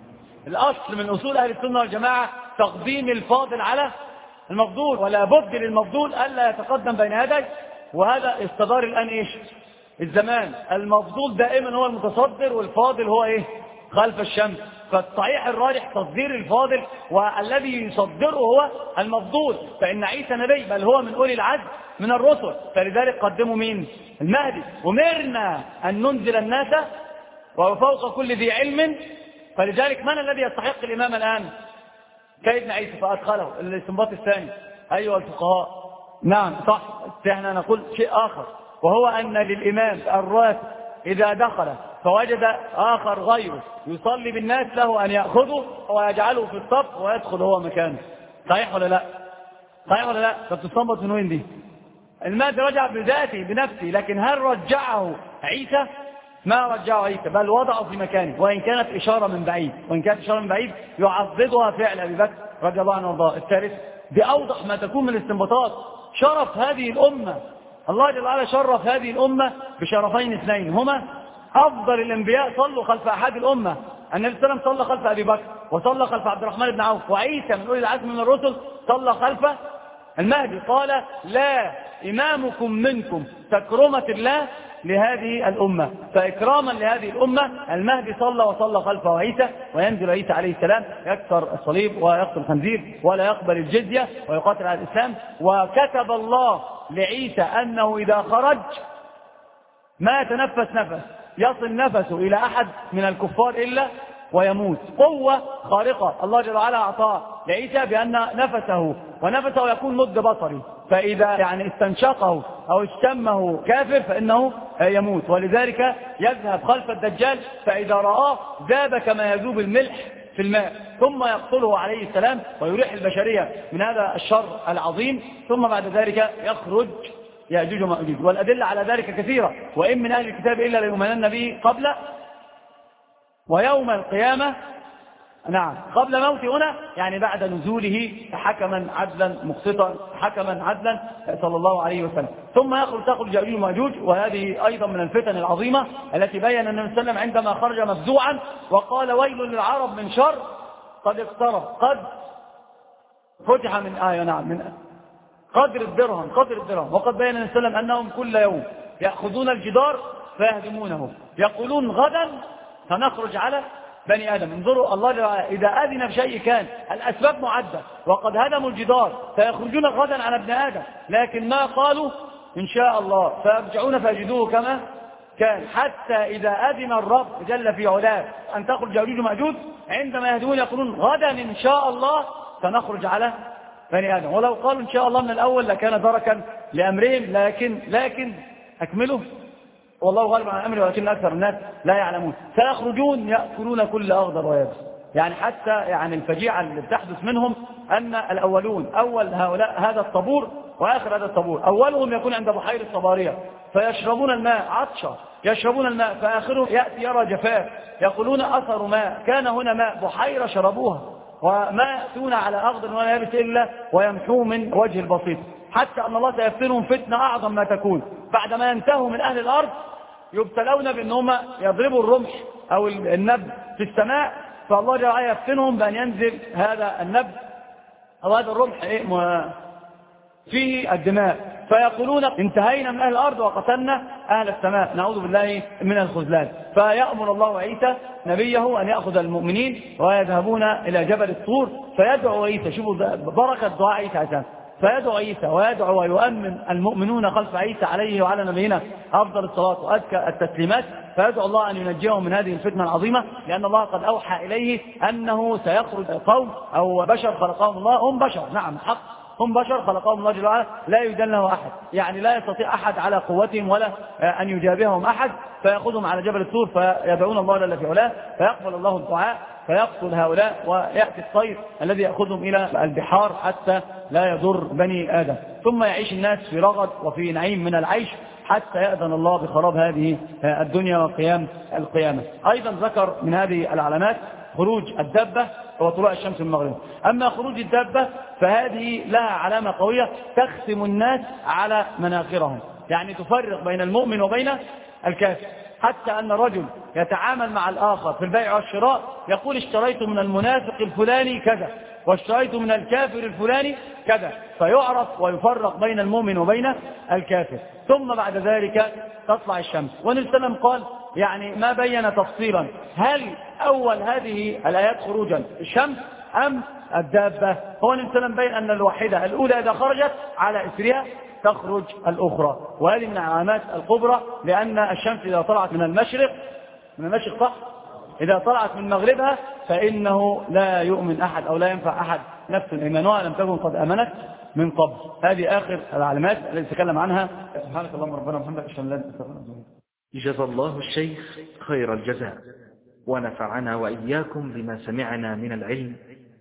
الأصل من أصول أهل السنة والجماعة تقديم الفاضل على المفضول، ولا بد للمفضول ألا يتقدم بين يديه. وهذا استدار الآن إيش؟ الزمان. المفضول دائما هو المتصدر والفاضل هو إيه؟ خلف الشمس. فالصحيح الراجح تصدير الفاضل، والذي يصدره هو المفضول. فإن عيسى نبي، بل هو من أولي العزم من الرسل، فلذلك قدموا مين؟ المهدي. أمرنا أن ننزل الناس وفوق كل ذي علم، فلذلك من الذي يستحق الإمام الآن؟ كابن عيسى فأدخله. الاستنباط الثاني أيها الفقهاء، نعم صح، احنا نقول شيء آخر، وهو أن للإمام الراتب إذا دخل فوجد آخر غيره يصلي بالناس له أن يأخذه ويجعله في الصف ويدخل هو مكانه. صحيح ولا لا؟ صحيح ولا لا؟ فبتستنبط من وين دي؟ المهدي رجع بذاته بنفسه، لكن هل رجعه عيسى؟ ما رجعه عيسى، بل وضعه في مكانه، وإن كانت إشارة من بعيد، وإن كانت إشارة من بعيد يعضدها فعل أبي بكر رضي الله عنه وارضاه. الثالث بأوضح ما تكون من الاستنباطات شرف هذه الأمة. الله جل وعلا شرف هذه الأمة بشرفين اثنين، هما أفضل الأنبياء صلوا خلف أحد الأمة. النبي صلى الله عليه وسلم صلى خلف أبي بكر، وصلى خلف عبد الرحمن بن عوف، وعيسى من أولي العزم من الرسل صلى خلف المهدي. قال لا إمامكم منكم تكرمة الله لهذه الأمة، فإكراما لهذه الأمة المهدي صلى وصلى خلفه عيسى، وينزل عيسى عليه السلام يكسر الصليب ويقتل الخنزير ولا يقبل الجزية ويقاتل على الإسلام. وكتب الله لعيسى أنه إذا خرج ما يتنفس نفس يصل نفسه إلى أحد من الكفار إلا ويموت. قوة خارقة الله جل وعلا أعطاه لعيسى بأن نفسه ونفسه يكون مد بصري، فإذا يعني استنشقه أو اشتمه كافر فإنه يموت. ولذلك يذهب خلف الدجال فإذا رآه ذاب كما يذوب الملح في الماء، ثم يقتله عليه السلام ويريح البشرية من هذا الشر العظيم. ثم بعد ذلك يخرج يأجوج ومأجوج، والأدلة على ذلك كثيرة. وإن من أهل الكتاب إلا ليؤمنن به قبل ويوم القيامة، نعم قبل موته هنا يعني بعد نزوله حكما عدلا مقسطا حكما عدلا صلى الله عليه وسلم. ثم يخرج تخرج يأجوج ومأجوج، وهذه أيضا من الفتن العظيمة التي بين النبي صلى الله عليه وسلم عندما خرج مفزوعا وقال ويل للعرب من شر قد اقترب، قد فتح من آية نعم من قدر الدرهم قدر الدرهم. وقد بين النبي صلى الله عليه وسلم أنهم كل يوم يأخذون الجدار فيهدمونه، يقولون غدا سنخرج على بني آدم. انظروا الله إذا أذن بشيء كان الأسباب معدة، وقد هدموا الجدار فيخرجون غدا على ابن آدم، لكن ما قالوا إن شاء الله فيرجعون فيجدوه كما كان. حتى إذا أذن الرب جل في علاه أن تخرج يأجوج ومأجوج عندما يهدمون يقولون غدا إن شاء الله سنخرج على بني آدم. ولو قالوا إن شاء الله من الأول لكان دركا لأمرهم، لكن لكن أكملوا والله غالب على أمره ولكن أكثر الناس لا يعلمون. سيخرجون يأكلون كل أخضر ويابس. يعني حتى يعني الفجيعة اللي بتحدث منهم أن الأولون أول هؤلاء هذا الطابور وآخر هذا الطابور، أولهم يكون عند بحيرة صبارية فيشربون الماء عطشا، يشربون الماء فآخرهم يأتي يرى جفاف يقولون أثر ماء، كان هنا ماء بحيرة شربوها، وما يأتون على أخضر ولا يابس إلا ويمحوا من وجه البسيط. حتى أن الله سيفتنهم فتنة أعظم ما تكون بعدما ينتهوا من أهل الأرض يبتلون بأنهم يضربوا الرمح أو النب في السماء فالله جل وعلا يفتنهم بأن ينزل هذا النبل أو هذا الرمح إيه فيه الدماء، فيقولون انتهينا من أهل الأرض وقتلنا أهل السماء، نعوذ بالله من الخذلان. فيأمر الله عيسى نبيه أن يأخذ المؤمنين ويذهبون إلى جبل الطور فيدعو عيسى. شوفوا بركة دعاء عيسى عشان فيدعو عيسى ويدعو ويؤمن المؤمنون خلف عيسى عليه وعلى نبينا أفضل الصلاة وأزكى التسليمات، فيدعو الله أن ينجيهم من هذه الفتنة العظيمة، لأن الله قد أوحى إليه أنه سيخرج قوم أو بشر خلقهم الله، هم بشر نعم حق، هم بشر خلقهم الله جل وعلا لا يدله أحد، يعني لا يستطيع أحد على قوتهم ولا أن يجابههم أحد، فيأخذهم على جبل الطور فيدعون الله جل في علاه فيقبل الله الدعاء فيقتل هؤلاء، ويأتي الطير الذي يأخذهم إلى البحار حتى لا يضر بني آدم، ثم يعيش الناس في رغد وفي نعيم من العيش حتى يأذن الله بخراب هذه الدنيا وقيام القيامة. أيضا ذكر من هذه العلامات خروج الدابة وطلوع الشمس من المغرب. أما خروج الدابة فهذه لها علامة قوية تختم الناس على مناخرهم، يعني تفرق بين المؤمن وبين الكافر، حتى أن الرجل يتعامل مع الآخر في البيع والشراء يقول اشتريت من المنافق الفلاني كذا واشتريت من الكافر الفلاني كذا، فيعرف ويفرق بين المؤمن وبين الكافر. ثم بعد ذلك تطلع الشمس. والنبي صلى الله عليه وسلم قال يعني ما بين تفصيلا هل أول هذه الآيات خروجا الشمس أم الدابة. هو النبي صلى الله عليه وسلم بين أن الواحدة الأولى إذا خرجت على إثرها تخرج الأخرى، وهذه من العلامات الكبرى، لأن الشمس إذا طلعت من المشرق من المشرق صح إذا طلعت من مغربها فإنه لا يؤمن أحد أو لا ينفع أحد نفس إيمانها لم تكن قد أمنت من قبل. هذه آخر العلامات التي تكلم عنها. سبحانك اللهم ربنا وبحمدك أشهد أن لا إله إلا أنت. جزا الله الشيخ خير الجزاء ونفعنا وإياكم بما سمعنا من العلم،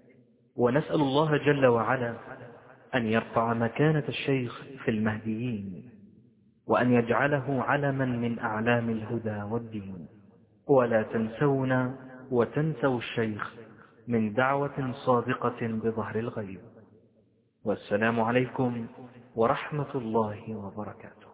ونسأل الله جل وعلا أن يرفع مكانة الشيخ في المهديين وأن يجعله علما من أعلام الهدى والدين. ولا تنسونا وتنسوا الشيخ من دعوة صادقة بظهر الغيب. والسلام عليكم ورحمة الله وبركاته.